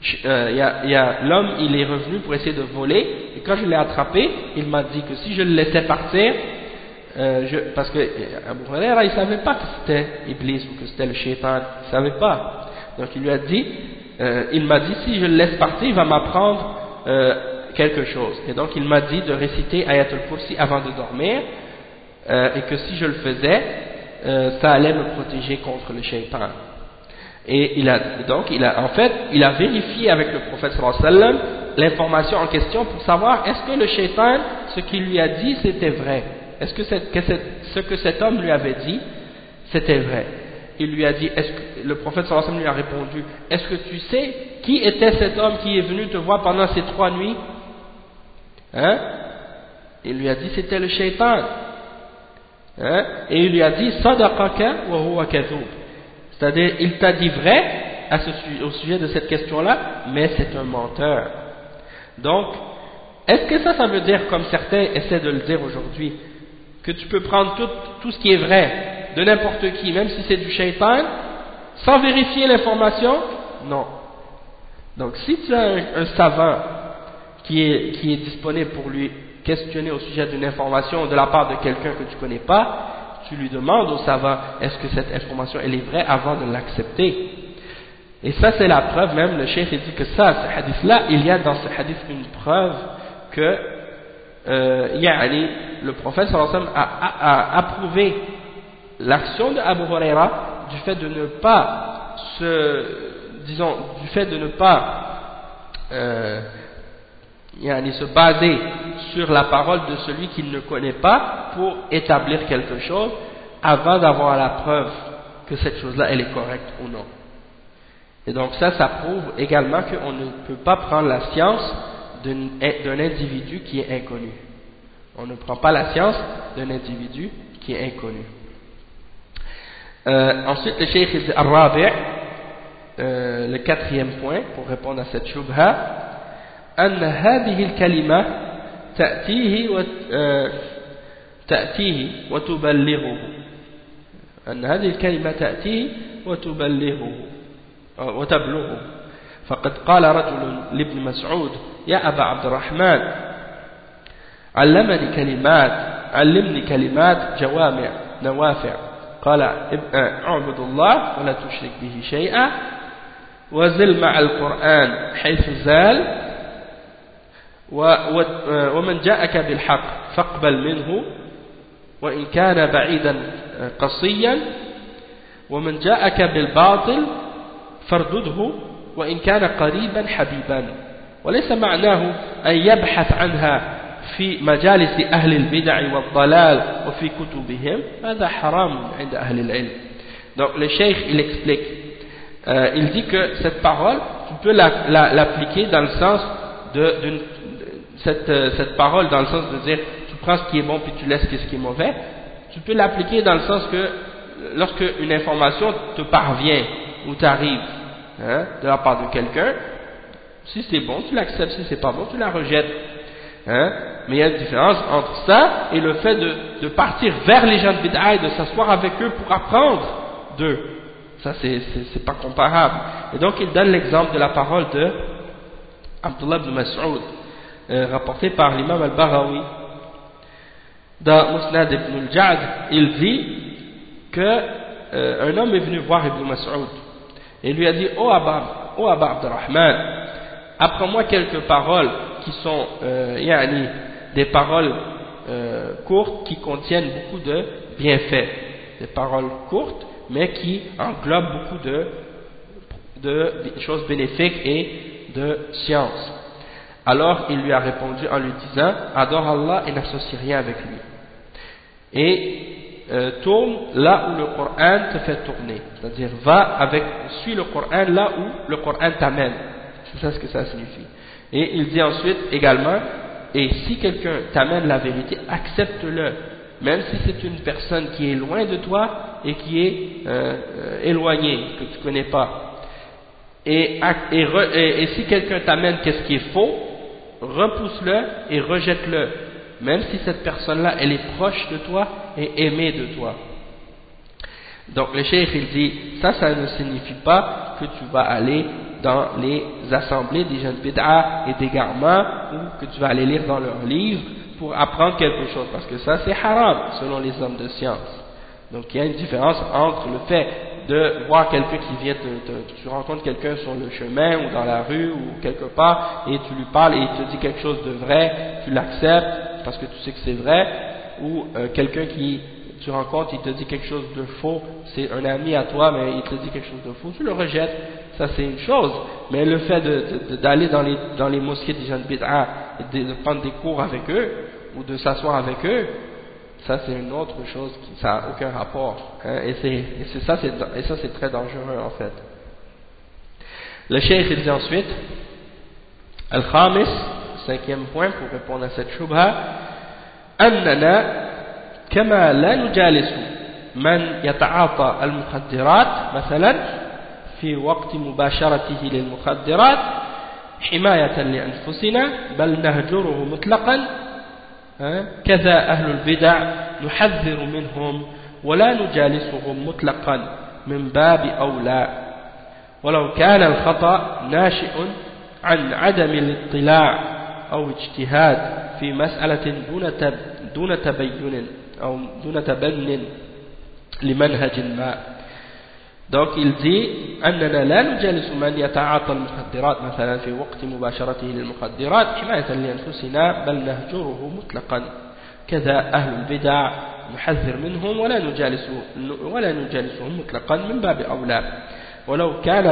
Speaker 1: l'homme, il est revenu pour essayer de voler, et quand je l'ai attrapé, il m'a dit que si je le laissais partir, parce que Abu Huraira, il savait pas que c'était Iblis ou que c'était le shaitan, il savait pas. Donc il lui a dit, il m'a dit si je le laisse partir, il va m'apprendre quelque chose. Et donc il m'a dit de réciter Ayatul Kursi avant de dormir, et que si je le faisais, ça allait me protéger contre le shaitan. Et il a vérifié avec le prophète sallallahu alayhi wa sallam l'information en question pour savoir est-ce que le shaitan, ce qu'il lui a dit, c'était vrai. Est-ce que ce que cet homme lui avait dit, c'était vrai? Il lui a dit, le prophète sallallahu alayhi wa sallam lui a répondu, est-ce que tu sais qui était cet homme qui est venu te voir pendant ces 3 nuits? Hein? Il lui a dit, c'était le shaitan. Hein? Et il lui a dit, sadaqaka wa huwa kadhub. C'est-à-dire, il t'a dit vrai au sujet de cette question-là, mais c'est un menteur. Donc, est-ce que ça veut dire, comme certains essaient de le dire aujourd'hui, que tu peux prendre tout ce qui est vrai de n'importe qui, même si c'est du shaitan, sans vérifier l'information? Non. Donc, si tu as un savant qui est disponible pour lui questionner au sujet d'une information de la part de quelqu'un que tu ne connais pas, tu lui demandes au savant est-ce que cette information elle est vraie avant de l'accepter. Et ça c'est la preuve, même le cheikh dit que ce hadith là, il y a dans ce hadith une preuve que le prophète sallallahu alayhi wa sallam a approuvé l'action de Abu Huraira du fait de ne pas se baser sur la parole de celui qu'il ne connaît pas pour établir quelque chose avant d'avoir la preuve que cette chose-là elle est correcte ou non. Et donc ça prouve également qu'on ne peut pas prendre la science d'un individu qui est inconnu. On ne prend pas la science d'un individu qui est inconnu. Ensuite le cheikh dit al-Rabi', le 4e point pour répondre à cette shubha, أن هذه الكلمة تأتيه وتبلغه أن هذه الكلمة تأتيه وتبلغه فقد قال رجل لابن مسعود يا أبا عبد الرحمن علمني كلمات جوامع نوافع قال اعبد الله ولا تشرك به شيئا وزل مع القرآن حيث زال ومن جاءك بالحق فاقبل منه وإن كان بعيدا قصيا ومن جاءك بالباطل فاردده وإن كان قريبا حبيبا. وليس معناه أن يبحث عنها في مجالس أهل البدع والضلال وفي كتبهم، هذا حرام عند أهل العلم. Donc le cheikh il explique, il dit que cette parole tu peux l'appliquer dans le sens cette parole dans le sens de dire tu prends ce qui est bon puis tu laisses ce qui est mauvais. Tu peux l'appliquer dans le sens que lorsque une information te parvient ou t'arrive de la part de quelqu'un, si c'est bon tu l'acceptes, si c'est pas bon tu la rejettes. Mais il y a une différence entre ça et le fait de partir vers les gens de bid'a et de s'asseoir avec eux pour apprendre d'eux. Ça c'est pas comparable. Et donc il donne l'exemple de la parole de Abdullah ibn Mas'ud, rapporté par l'imam al-Baghawi dans Musnad ibn al-Ja'd. Il dit que un homme est venu voir Ibn Mas'ud et lui a dit oh Aba Abdurrahman, apprends-moi quelques paroles qui sont des paroles courtes qui contiennent beaucoup de bienfaits, des paroles courtes mais qui englobent beaucoup de choses bénéfiques et de science. Alors il lui a répondu en lui disant adore Allah et n'associe rien avec lui et tourne là où le Coran te fait tourner, c'est-à-dire suis le Coran là où le Coran t'amène. C'est ça ce que ça signifie. Et il dit ensuite également, et si quelqu'un t'amène la vérité, accepte-le, même si c'est une personne qui est loin de toi et qui est éloignée, que tu ne connais pas. Et si quelqu'un t'amène qu'est-ce qui est faux, repousse-le et rejette-le, même si cette personne-là, elle est proche de toi et aimée de toi. Donc le cheikh il dit, ça ne signifie pas que tu vas aller dans les assemblées des jeunes bid'a et d'égarements, ou que tu vas aller lire dans leurs livres pour apprendre quelque chose, parce que ça c'est haram selon les hommes de science. Donc il y a une différence entre le fait de voir quelqu'un qui vient tu rencontres quelqu'un sur le chemin ou dans la rue ou quelque part et tu lui parles et il te dit quelque chose de vrai, tu l'acceptes parce que tu sais que c'est vrai, ou quelqu'un qui tu rencontres, il te dit quelque chose de faux, c'est un ami à toi mais il te dit quelque chose de faux, tu le rejettes, ça c'est une chose, mais le fait d'aller dans les mosquées des gens de bid'a et de prendre des cours avec eux ou de s'asseoir avec eux, ça c'est une autre chose, ça n'a aucun rapport, hein, et ça c'est très dangereux en fait. Le cheikh il dit ensuite, Al-Khamis, cinquième point pour répondre à cette shubha, أننا كما لا نجالس من يتعاطى المخدرات مثلا في وقت مباشرته للمخدرات حماية لأنفسنا بل نهجره مطلقا كذا أهل البدع نحذر منهم ولا نجالسهم مطلقا من باب أولى ولو كان الخطأ ناشئ عن عدم الاطلاع أو اجتهاد في مسألة دون تبين أو دون تبن لمنهج ما. Donc il dit أننا لا نجالس من يتعاطى المخدرات مثلا في وقت مباشرته للمخدرات حماية لأنفسنا بل نهجره مطلقا كذا أهل البدع نحذر منهم ولا نجالسهم مطلقا من باب أولى ولو كان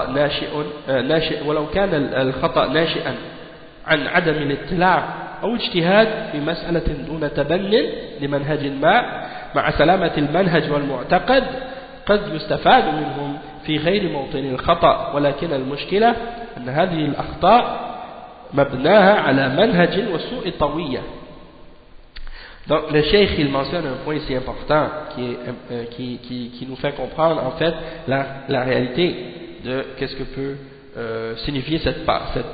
Speaker 1: الخطأ ناشئا عن عدم الاطلاع أو اجتهاد في مسألة دون تبن لمنهج ما مع سلامة المنهج والمعتقد قد يستفاد منهم في غير موطن الخطأ ولكن المشكلة أن هذه الأخطاء مبناها على منهج وسوء طوية. Donc le cheikh il mentionne un point ici important qui nous fait comprendre en fait la réalité de qu'est-ce que peut signifier cette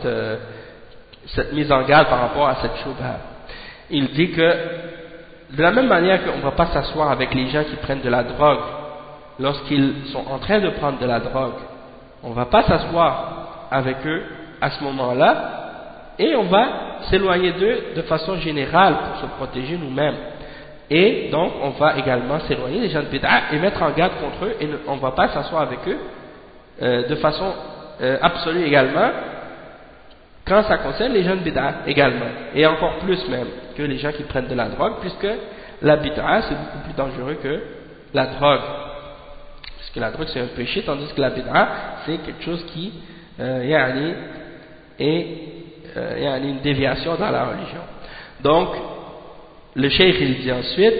Speaker 1: mise en garde par rapport à cette shubha. Il dit que de la même manière qu'on ne va pas s'asseoir avec les gens qui prennent de la drogue lorsqu'ils sont en train de prendre de la drogue, on ne va pas s'asseoir avec eux à ce moment-là et on va s'éloigner d'eux de façon générale pour se protéger nous-mêmes. Et donc on va également s'éloigner des gens de bid'a et mettre en garde contre eux et on ne va pas s'asseoir avec eux de façon absolue également quand ça concerne les gens de bid'a également, et encore plus même que les gens qui prennent de la drogue, puisque la bid'a c'est beaucoup plus dangereux que la drogue. Parce que la drogue c'est un péché, tandis que la bid'a c'est quelque chose qui est une déviation dans la religion. Donc le cheikh il dit ensuite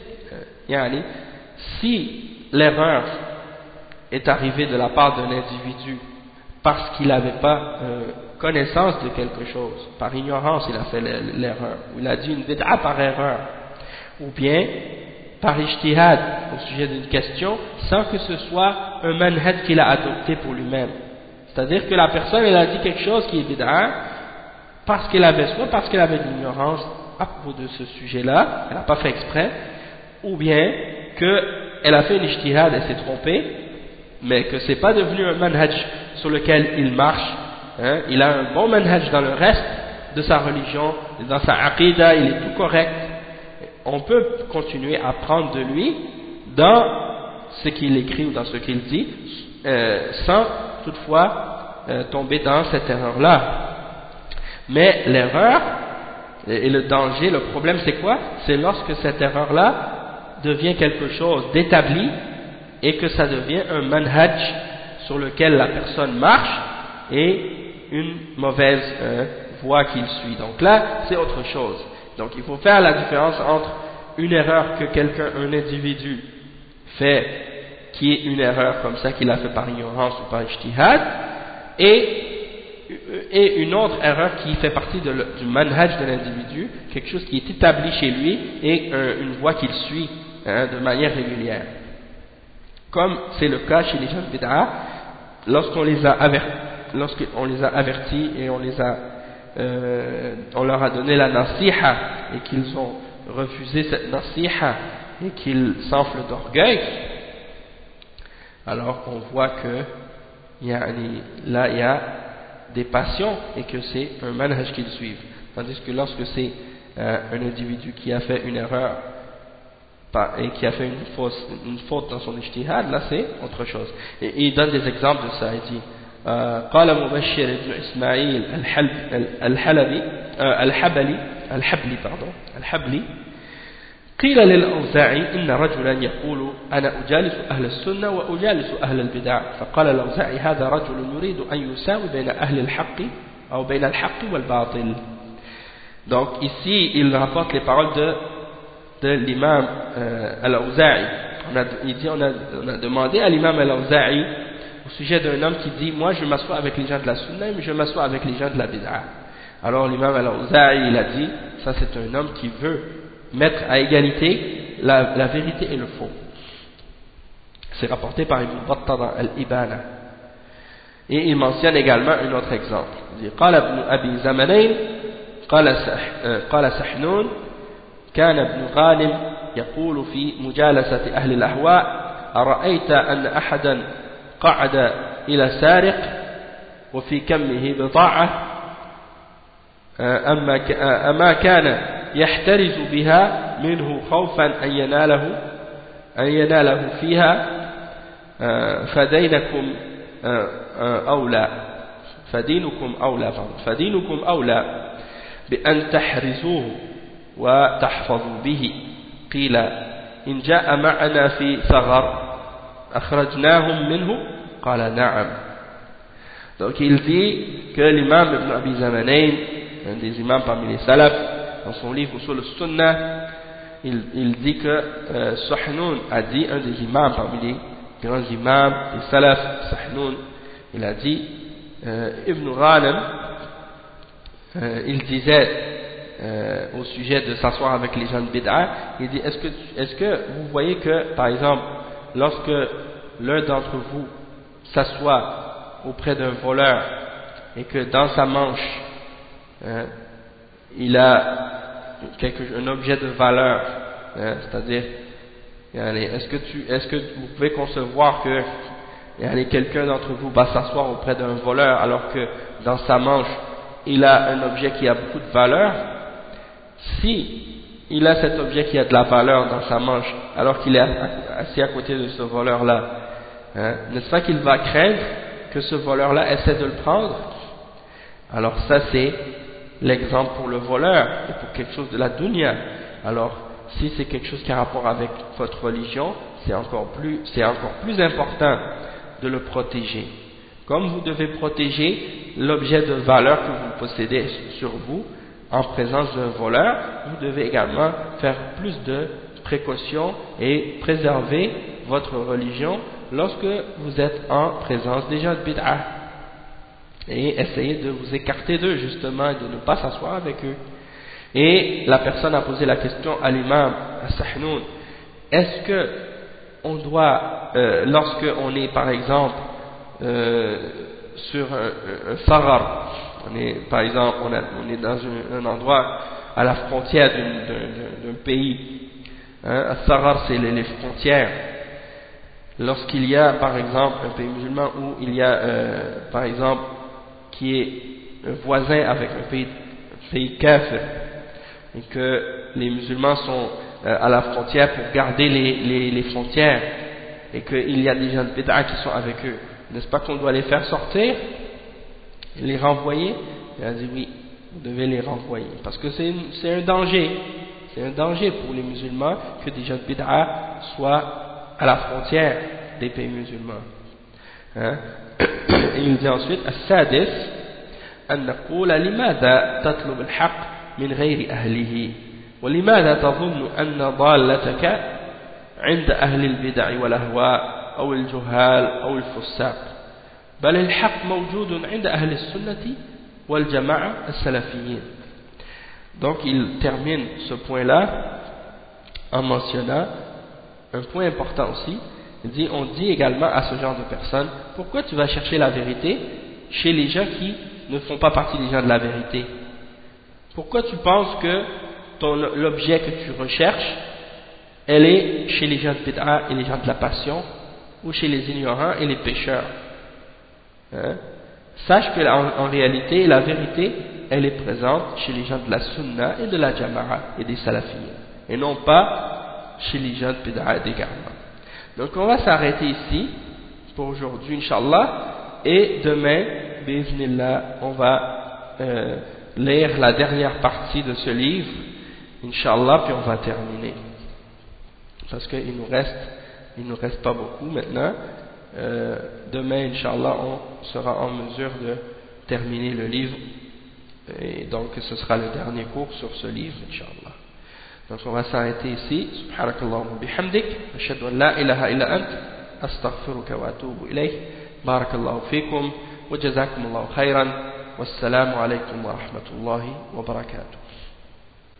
Speaker 1: si l'erreur est arrivée de la part d'un individu parce qu'il n'avait pas connaissance de quelque chose, par ignorance il a fait l'erreur, ou il a dit une bid'a par erreur, ou bien par ijtihad au sujet d'une question sans que ce soit un manhaj qu'il a adopté pour lui-même. C'est-à-dire que la personne elle a dit quelque chose qui est bid'a parce qu'elle avait de l'ignorance à propos de ce sujet-là, elle n'a pas fait exprès, ou bien qu'elle a fait une ijtihad, elle s'est trompée, mais que c'est pas devenu un manhaj sur lequel il marche, hein, il a un bon manhaj dans le reste de sa religion, dans sa aqidah, il est tout correct. On peut continuer à apprendre de lui dans ce qu'il écrit ou dans ce qu'il dit, sans toutefois tomber dans cette erreur-là. Mais l'erreur et le danger, le problème c'est quoi? C'est lorsque cette erreur-là devient quelque chose d'établi et que ça devient un manhaj sur lequel la personne marche et une mauvaise voie qu'il suit. Donc là, c'est autre chose. Donc il faut faire la différence entre une erreur que un individu fait, qui est une erreur comme ça qu'il a fait par ignorance ou par ijtihad, et une autre erreur qui fait partie du manhaj de l'individu, quelque chose qui est établi chez lui et une voie qu'il suit de manière régulière. Comme c'est le cas chez les gens de bid'a, lorsqu'on les a avertis et on leur a donné la nasiha et qu'ils ont refusé cette nasiha et qu'ils s'enflent d'orgueil, alors on voit que là il y a des passions et que c'est un manhaj qu'ils suivent. Tandis que lorsque c'est un individu qui a fait une erreur et qui a fait une faute dans son ijtihad, là c'est autre chose. Et il donne des exemples de ça. Il dit قال مبشر بن إسماعيل الحبلي قيل للأوزاعي إن رجلا يقول أنا أجالس أهل السنة وأجالس أهل البدع فقال الأوزاعي هذا رجل يريد أن يساوي بين أهل الحق أو بين الحق والباطل. Donc ici il rapporte les paroles de l'imam Al-Awza'i. Il dit on a demandé à l'imam Al-Awza'i au sujet d'un homme qui dit moi je m'assois avec les gens de la sunna mais je m'assois avec les gens de la bid'a. Alors l'imam Al-Awza'i il a dit ça c'est un homme qui veut mettre à égalité la vérité et le faux. C'est rapporté par Ibn Battah al-Ibana. Et il mentionne également un autre exemple. Il dit قال ابن أبي زمنين قال سحنون كان ابن غانم يقول في مجالسة أهل الأهواء أرأيت أن أحدا قعد إلى سارق وفي كمه بضاعة أما كان يحترز بها منه خوفا أن يناله فيها فدينكم أولى بأن تحرزوه وتحفظوا به قيل إن جاء معنا في ثغر أخرجناهم منه قال نعم. Donc il dit que l'imam Ibn Abi Zamanayn, un des imams parmi les salafs, dans son livre Usul al-Sunnah, il dit que Sahnoun a dit, un des imams parmi les grands imams des salafs, Sahnoun, il a dit Ibn Ghanem, il disait au sujet de s'asseoir avec les gens de bid'a, il dit est-ce que vous voyez que par exemple lorsque l'un d'entre vous s'assoit auprès d'un voleur et que dans sa manche il a un objet de valeur, c'est-à-dire est-ce que vous pouvez concevoir que quelqu'un d'entre vous va s'asseoir auprès d'un voleur alors que dans sa manche il a un objet qui a beaucoup de valeur? Si il a cet objet qui a de la valeur dans sa manche alors qu'il est assis à côté de ce voleur là, n'est-ce pas qu'il va craindre que ce voleur là essaie de le prendre? Alors ça c'est l'exemple pour le voleur et pour quelque chose de la dunya. Alors si c'est quelque chose qui a rapport avec votre religion, c'est encore plus important de le protéger. Comme vous devez protéger l'objet de valeur que vous possédez sur vous en présence d'un voleur, vous devez également faire plus de précautions et préserver votre religion lorsque vous êtes en présence des gens de bid'a. Et essayez de vous écarter d'eux justement et de ne pas s'asseoir avec eux. Et la personne a posé la question à l'imam Sahnoun, est-ce que on doit, lorsque on est par exemple sur un farar, par exemple on est dans un endroit à la frontière d'un pays, un farar c'est les frontières. Lorsqu'il y a par exemple un pays musulman où il y a par exemple qui est voisin avec un pays kafir et que les musulmans sont à la frontière pour garder les frontières et qu'il y a des gens de bid'a qui sont avec eux, n'est-ce pas qu'on doit les faire sortir et les renvoyer? Il a dit oui, vous devez les renvoyer parce que c'est un danger pour les musulmans que des gens de bid'a soient à la frontière des pays musulmans. Et il dit ensuite السادس أن نقول لماذا تطلب الحق من غير أهله ولماذا تظن أن ضالتك عند أهل البدع والأهواء أو الجهال أو الفساق بل الحق موجود عند أهل السنة والجماعة السلفيين. Donc il termine ce point-là en mentionnant un point important aussi. Il dit, on dit également à ce genre de personnes, pourquoi tu vas chercher la vérité chez les gens qui ne font pas partie des gens de la vérité? Pourquoi tu penses que l'objet que tu recherches, elle est chez les gens de bid'a et les gens de la passion, ou chez les ignorants et les pécheurs? hein, sache que en réalité, la vérité, elle est présente chez les gens de la Sunna et de la Jama'a et des Salafiyya, et non pas chez les gens de Bid'a et des Garma. Donc on va s'arrêter ici pour aujourd'hui, Inch'Allah, et demain, bi'idhnillah, on va lire la dernière partie de ce livre, Inch'Allah, puis on va terminer. Parce qu'il nous reste pas beaucoup maintenant. Demain, Inch'Allah, on sera en mesure de terminer le livre, et donc ce sera le dernier cours sur ce livre, Inch'Allah. Donc on va s'arrêter ici. Subhanakallahumma bihamdik, ashhadu an la ilaha illa ant, astaghfiruka wa atubu ilayk. Barakallahu fikum wa jazakumullahu khairan. Wassalamu alaykum wa rahmatullahi wa barakatuh.